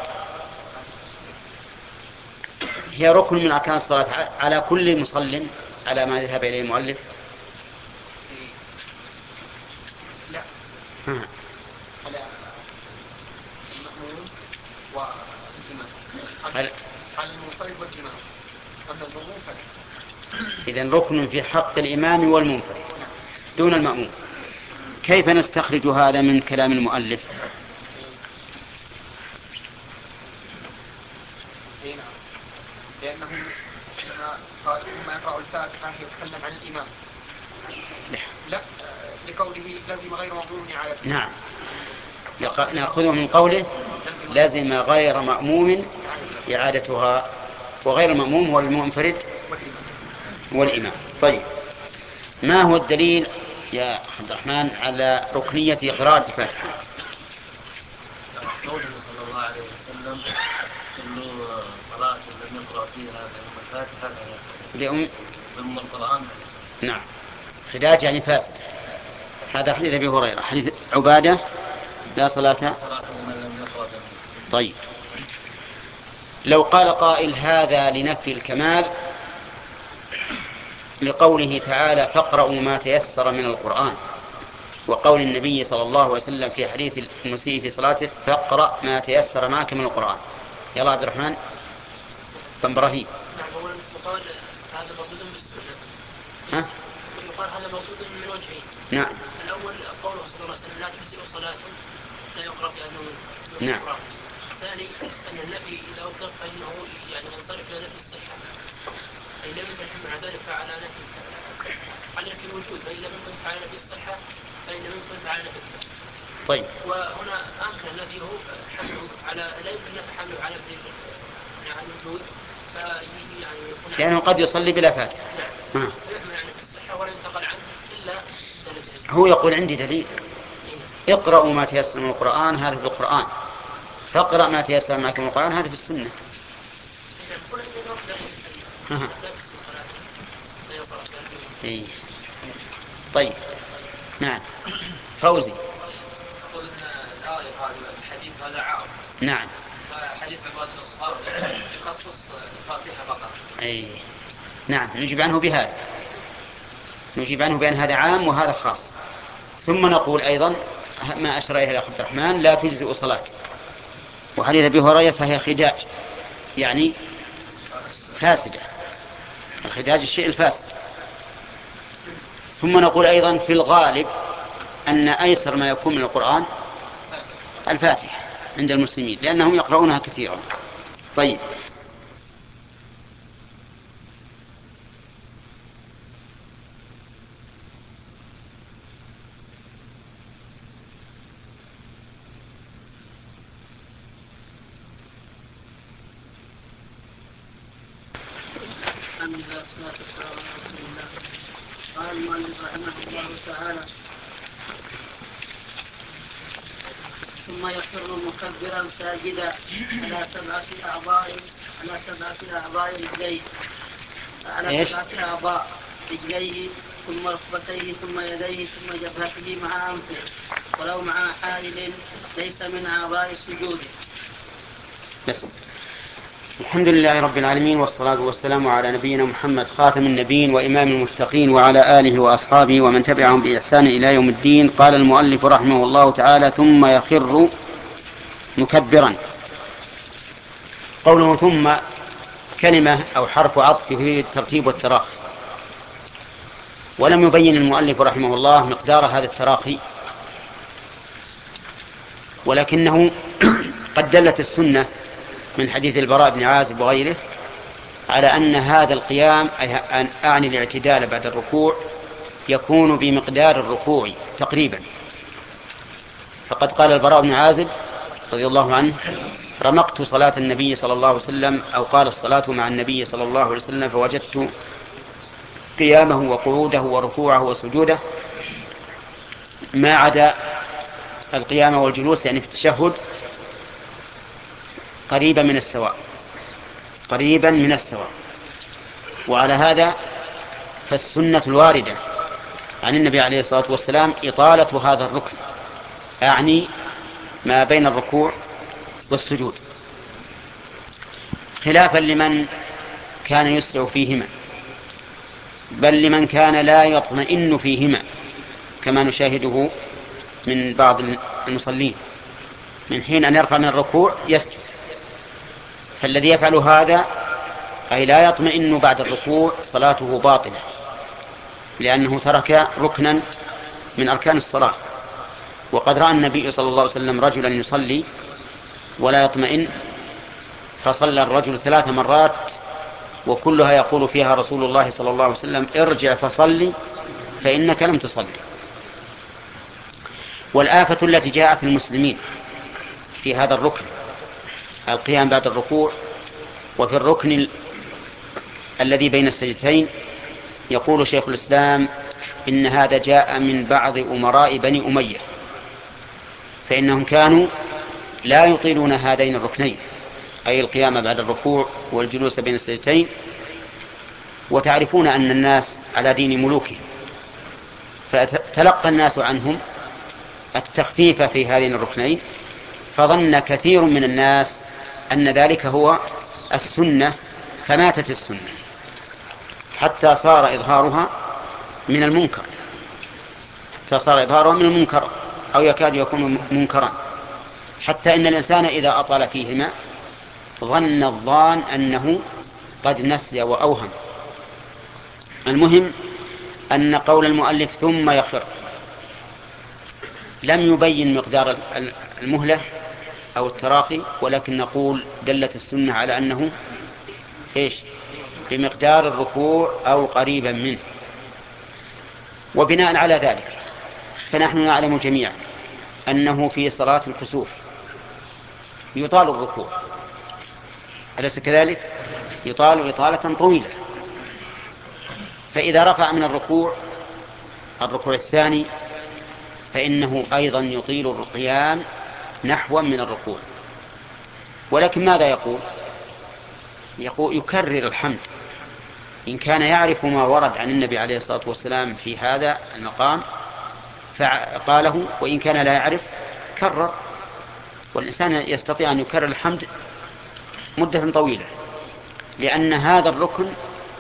هي ركن من أركان الصلاة على كل مصل على ما ذهب إليه المؤلف. لا. ها. على المأموم والإمام. على على المنفرد والإمام. أما المأموم فلا. إذن ركن في حق الإمام والمنفرد دون المأموم. كيف نستخرج هذا من كلام المؤلف؟ لأنه لما يقرأ الفاتحة يتكلم عن الإمام. لا، لقوله لازم غير مأموم على. نعم، نأخذه من قوله لازم غير مأموم إعادتها، وغير المأموم هو المنفرد والإمام. طيب، ما هو الدليل يا عبد الرحمن على ركنية قراءة الفاتحة؟ قوله صلى الله عليه وسلم: كل صلاة لم يقرأ فيها الفاتحة لأم أم القرآن. نعم، خداج يعني فاسد. هذا حديث أبي هريرة. حديث عبادة: لا صلاة. صلاة من لم يقرأ بها. طيب، لو قال قائل هذا لنفي الكمال لقوله تعالى: فاقرأوا ما تيسر من القرآن، وقول النبي صلى الله عليه وسلم في حديث المسيء في صلاته: فاقرأ ما تيسر معك من القرآن. يلا عبد الرحمن بن إبراهيم. نعم، أولا يقال هذا موجود بالسنة. ها؟ يقال هذا موجود من وجهين. نعم. الأول قوله صلى الله عليه وسلم: لا تجزئ صلاة لا يقرأ فيها من نعم. القرآن. الثاني أن النفي إذا أطلق فإنه يعني ينصرف إلى نفي الصحة، أي لم يكن مع ذلك على نفي على نفي الوجود، فإن لم يكن على نفي الصحة فإن لم يكن على نفي. طيب، وهنا أمكن نفيه حمله على لا يمكن حمله على نفي على الوجود، فيعني يكون لأنه قد يصلي بلا فاتحة. نعم. ها. فيحمل على نفي الصحة ولا ينتقل عنه إلا دليل. هو يقول عندي دليل: اقرأوا ما تيسر من القرآن، هذا في القرآن. فاقرأ ما تيسر معك من القرآن، هذا في السنة. ها. إيه. طيب، نعم. فوزي. أقول أن الآية هذا الحديث هذا عام. نعم. حديث عبادة الصالح يخصص الفاتحة فقط. أي نعم، نجيب عنه بهذا، نجيب عنه بأن هذا عام وهذا خاص. ثم نقول أيضا ما أشار إليه الأخ عبد الرحمن: لا تجزئ صلاة. وحديث أبي هريرة فهي خداج، يعني فاسدة. الخداج الشيء الفاسد. ثم نقول أيضا في الغالب أن أيسر ما يكون من القرآن الفاتحة عند المسلمين، لأنهم يقرؤونها كثيرا. طيب، الحمد لله والصلاة والسلام على رسول الله. قال المؤلف رحمه الله تعالى: ثم يخر مكبرا ساجدا على سبعة أعضاء على سبعة أعضاء رجليه على سبعة أعضاء رجليه ثم ركبتيه ثم يديه ثم جبهته مع أنفه ولو مع حائل ليس من أعضاء السجود. بس. الحمد لله رب العالمين والصلاة والسلام على نبينا محمد خاتم النبيين وإمام المتقين وعلى آله وأصحابه ومن تبعهم بإحسان إلى يوم الدين. قال المؤلف رحمه الله تعالى: ثم يخر مكبرا. قوله ثم كلمة أو حرف عطف في الترتيب والتراخي، ولم يبين المؤلف رحمه الله مقدار هذا التراخي، ولكنه قد دلت السنة من حديث البراء بن عازب وغيره على أن هذا القيام أعني الاعتدال بعد الركوع يكون بمقدار الركوع تقريبا. فقد قال البراء بن عازب رضي الله عنه: رمقت صلاة النبي صلى الله عليه وسلم، أو قال الصلاة مع النبي صلى الله عليه وسلم، فوجدت قيامه وقعوده وركوعه وسجوده ما عدا القيام والجلوس يعني في التشهد قريبا من السواء قريبا من السواء. وعلى هذا فالسنة الواردة عن النبي عليه الصلاة والسلام إطالة هذا الركن، يعني ما بين الركوع والسجود، خلافا لمن كان يسرع فيهما، بل لمن كان لا يطمئن فيهما، كما نشاهده من بعض المصلين من حين أن يرفع من الركوع يسجد. فالذي يفعل هذا أي لا يطمئن بعد الركوع صلاته باطلة، لأنه ترك ركنا من أركان الصلاة. وقد رأى النبي صلى الله عليه وسلم رجلا يصلي ولا يطمئن، فصلى الرجل ثلاث مرات وكلها يقول فيها رسول الله صلى الله عليه وسلم: ارجع فصلي فإنك لم تصلي. والآفة التي جاءت المسلمين في هذا الركن القيام بعد الركوع، وفي الركن الذي بين السجدتين يقول شيخ الإسلام إن هذا جاء من بعض أمراء بني أمية، فإنهم كانوا لا يطيلون هذين الركنين، أي القيام بعد الركوع والجلوس بين السجدتين. وتعرفون أن الناس على دين ملوكهم، فتلقى الناس عنهم التخفيف في هذين الركنين، فظن كثير من الناس أن ذلك هو السنة، فماتت السنة حتى صار إظهارها من المنكر حتى صار إظهارها من المنكر أو يكاد يكون منكرا، حتى إن الإنسان إذا أطال فيهما ظن الظان أنه قد نسي وأوهم. المهم أن قول المؤلف ثم يخر لم يبين مقدار المهلة أو التراخي، ولكن نقول دلت السنة على أنه إيش؟ بمقدار الركوع أو قريبا منه. وبناء على ذلك فنحن نعلم جميعا أنه في صلاة الكسوف يطال الركوع، أليس كذلك؟ يطال إطالة طويلة. فإذا رفع من الركوع الركوع الثاني فإنه أيضا يطيل القيام نحو من الركوع، ولكن ماذا يقول؟ يقول يكرر الحمد إن كان يعرف ما ورد عن النبي عليه الصلاة والسلام في هذا المقام فقاله، وإن كان لا يعرف كرر. والإنسان يستطيع أن يكرر الحمد مدة طويلة، لأن هذا الركن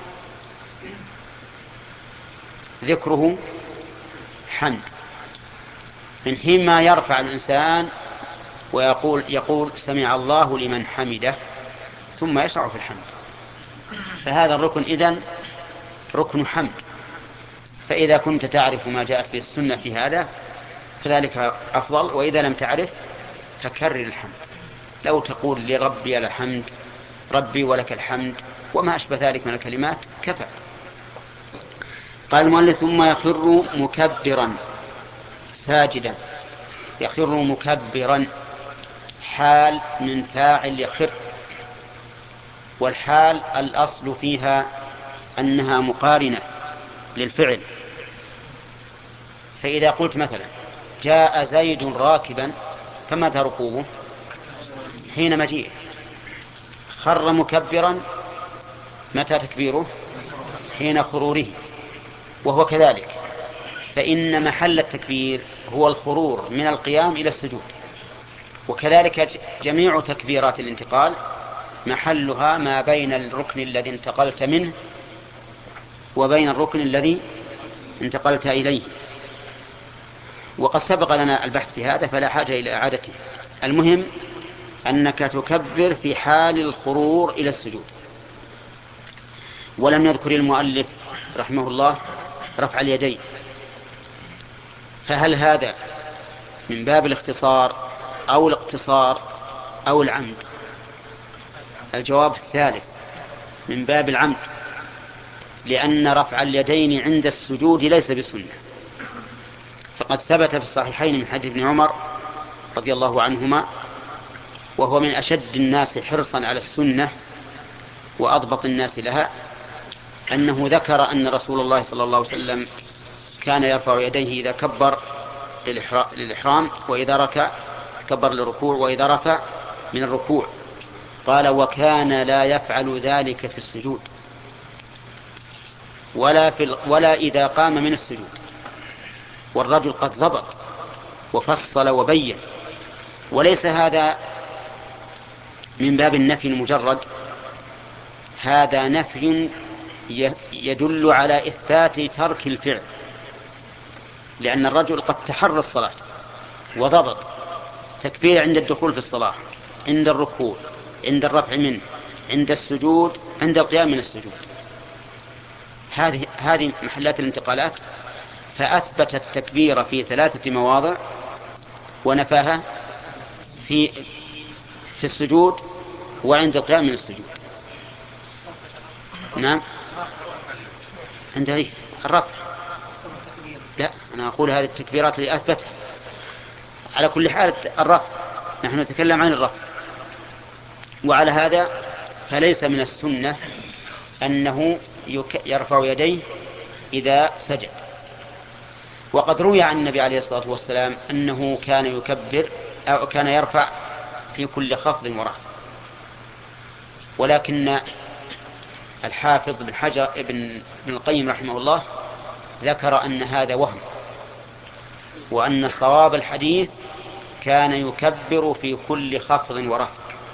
ذكره حمد من حين ما يرفع الإنسان ويقول يقول سمع الله لمن حمده ثم يشرع في الحمد، فهذا الركن إذن ركن حمد. فإذا كنت تعرف ما جاءت به السنة في هذا فذلك أفضل، وإذا لم تعرف فكرر الحمد، لو تقول لربي الحمد ربي ولك الحمد وما أشبه ذلك من الكلمات كفى. قال المؤلف ثم يخر مكبرا ساجدا. يخر مكبرا حال من فاعل يخر، والحال الأصل فيها أنها مقارنة للفعل. فإذا قلت مثلا جاء زيد راكبا، فمتى ركوبه؟ حين مجيئه. خر مكبرا، متى تكبيره؟ حين خروره. وهو كذلك، فإن محل التكبير هو الخرور من القيام إلى السجود. وكذلك جميع تكبيرات الانتقال محلها ما بين الركن الذي انتقلت منه وبين الركن الذي انتقلت إليه. وقد سبق لنا البحث في هذا فلا حاجة إلى إعادته. المهم أنك تكبر في حال الخرور إلى السجود. ولم يذكر المؤلف رحمه الله رفع اليدين، فهل هذا من باب الاختصار أو الاقتصار أو العمد؟ الجواب الثالث، من باب العمد، لأن رفع اليدين عند السجود ليس بسنة. فقد ثبت في الصحيحين من حديث ابن عمر رضي الله عنهما، وهو من أشد الناس حرصا على السنة وأضبط الناس لها، أنه ذكر أن رسول الله صلى الله عليه وسلم كان يرفع يديه إذا كبر للإحرام، وإذا ركع كبر للركوع، وإذا رفع من الركوع. قال وكان لا يفعل ذلك في السجود ولا, في ولا إذا قام من السجود. والرجل قد ضبط وفصل وبين. وليس هذا من باب النفي المجرد، هذا نفي يدل على إثبات ترك الفعل، لأن الرجل قد تحرى الصلاة وضبط تكبير عند الدخول في الصلاة، عند الركوع، عند الرفع منه، عند السجود، عند القيام من السجود. هذه هذه محلات الانتقالات، فأثبت التكبير في ثلاثة مواضع ونفاها في في السجود وعند القيام من السجود. نعم، عند الرفع. لا، أنا أقول هذه التكبيرات اللي أثبتها. على كل حال الرفع، نحن نتكلم عن الرفع. وعلى هذا فليس من السنة أنه يرفع يديه إذا سجد. وقد روي عن النبي عليه الصلاة والسلام أنه كان يكبر أو كان يرفع في كل خفض ورفع. ولكن الحافظ بن حجر ابن القيم رحمه الله ذكر أن هذا وهم، وأن صواب الحديث كان يكبر في كل خفض ورفع.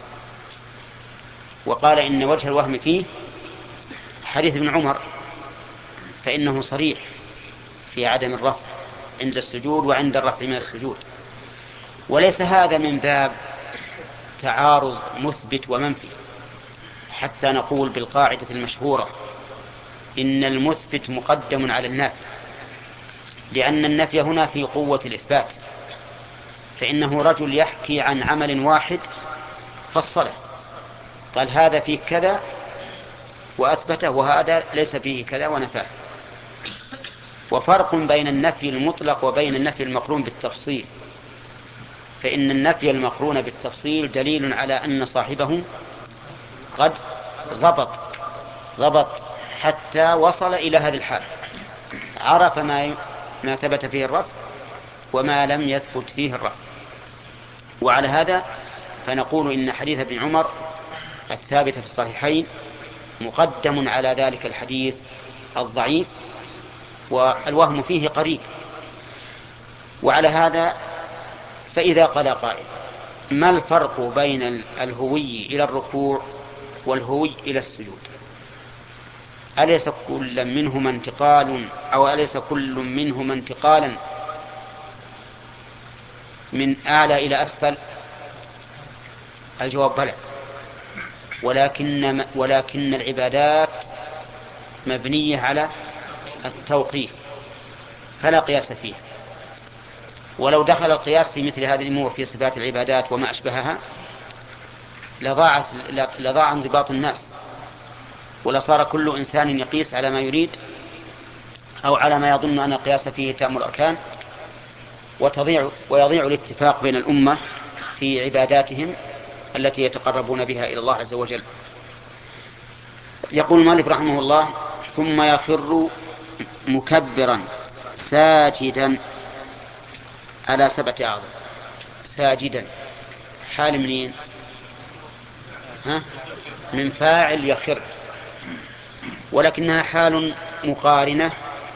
وقال إن وجه الوهم فيه حديث ابن عمر، فإنه صريح في عدم الرفع عند السجود وعند الرفع من السجود. وليس هذا من باب تعارض مثبت ومنفي، حتى نقول بالقاعدة المشهورة إن المثبت مقدم على النافي، لأن النفي هنا في قوة الإثبات. فإنه رجل يحكي عن عمل واحد فصله، قال هذا فيه كذا وأثبته، وهذا ليس فيه كذا ونفاه. وفرق بين النفي المطلق وبين النفي المقرون بالتفصيل، فإن النفي المقرون بالتفصيل دليل على أن صاحبه قد ضبط ضبط حتى وصل إلى هذه الحال، عرف ما ما ثبت فيه الرفع وما لم يثبت فيه الرفع. وعلى هذا فنقول إن حديث ابن عمر الثابت في الصحيحين مقدم على ذلك الحديث الضعيف، والوهم فيه قريب. وعلى هذا فإذا قال قائل ما الفرق بين الهوي إلى الركوع والهوي إلى السجود؟ أليس كل منهما انتقال أو أليس كل منهما انتقالا من أعلى إلى أسفل؟ الجواب بلى، ولكن ولكن العبادات مبنية على التوقيف فلا قياس فيه. ولو دخل القياس في مثل هذه الأمور في صفات العبادات وما أشبهها لضاعت لضاع انضباط الناس، ولصار كل إنسان يقيس على ما يريد أو على ما يظن أن القياس فيه تام الأركان، وتضيع ويضيع الاتفاق بين الأمة في عباداتهم التي يتقربون بها إلى الله عز وجل. يقول المؤلف رحمه الله ثم يخر مكبرا ساجدا على سبعة أعضاء. ساجدا حال منين؟ ها؟ من فاعل يخر، ولكنها حال مقارنة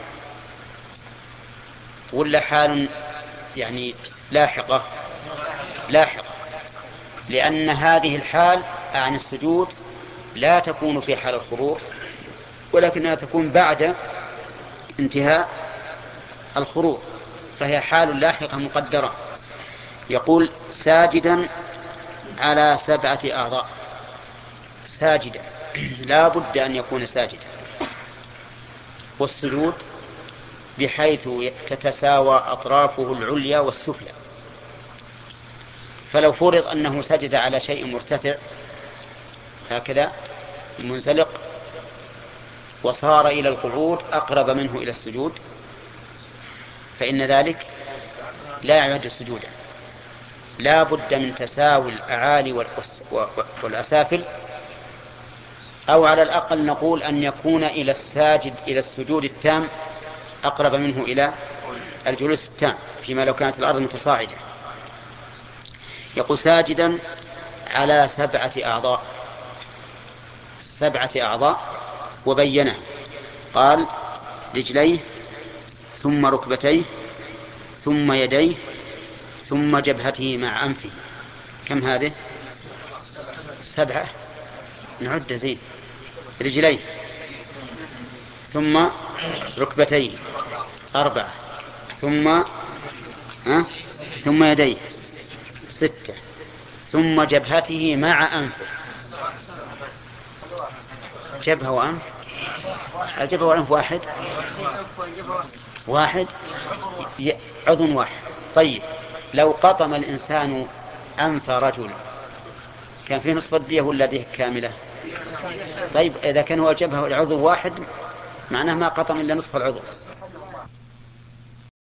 ولا حال يعني لاحقة؟ لاحقة، لأن هذه الحال عن السجود لا تكون في حال الخضوع، ولكنها تكون بعد انتهاء الخضوع، فهي حال لاحقة مقدرة. يقول ساجدا على سبعة أعضاء. ساجدا لا بد أن يكون ساجدا، والسجود بحيث تتساوى أطرافه العليا والسفلى، فلو فرض أنه سجد على شيء مرتفع هكذا منزلق وصار إلى القعود أقرب منه إلى السجود، فإن ذلك لا يعد سجودا. لا بد من تساوي الأعالي والأسافل، أو على الأقل نقول أن يكون إلى الساجد إلى السجود التام أقرب منه إلى الجلوس التام، فيما لو كانت الأرض متصاعدة. يقول ساجدا على سبعة أعضاء. سبعة أعضاء، وبينه قال رجليه ثم ركبتيه ثم يديه ثم جبهته مع أنفه. كم هذه؟ سبعة. نعد زين. رجليه ثم ركبتيه أربعة، ثم ها؟ ثم يديه ستة، ثم جبهته مع أنفه. جبهة وأنف؟ الجبهة والأنف واحد واحد عضو واحد. طيب لو قطم الإنسان أنف رجل كان فيه نصف الدية ولا دية كاملة؟ طيب إذا كان هو الجبهة والعضو واحد معناه ما قطم إلا نصف العضو.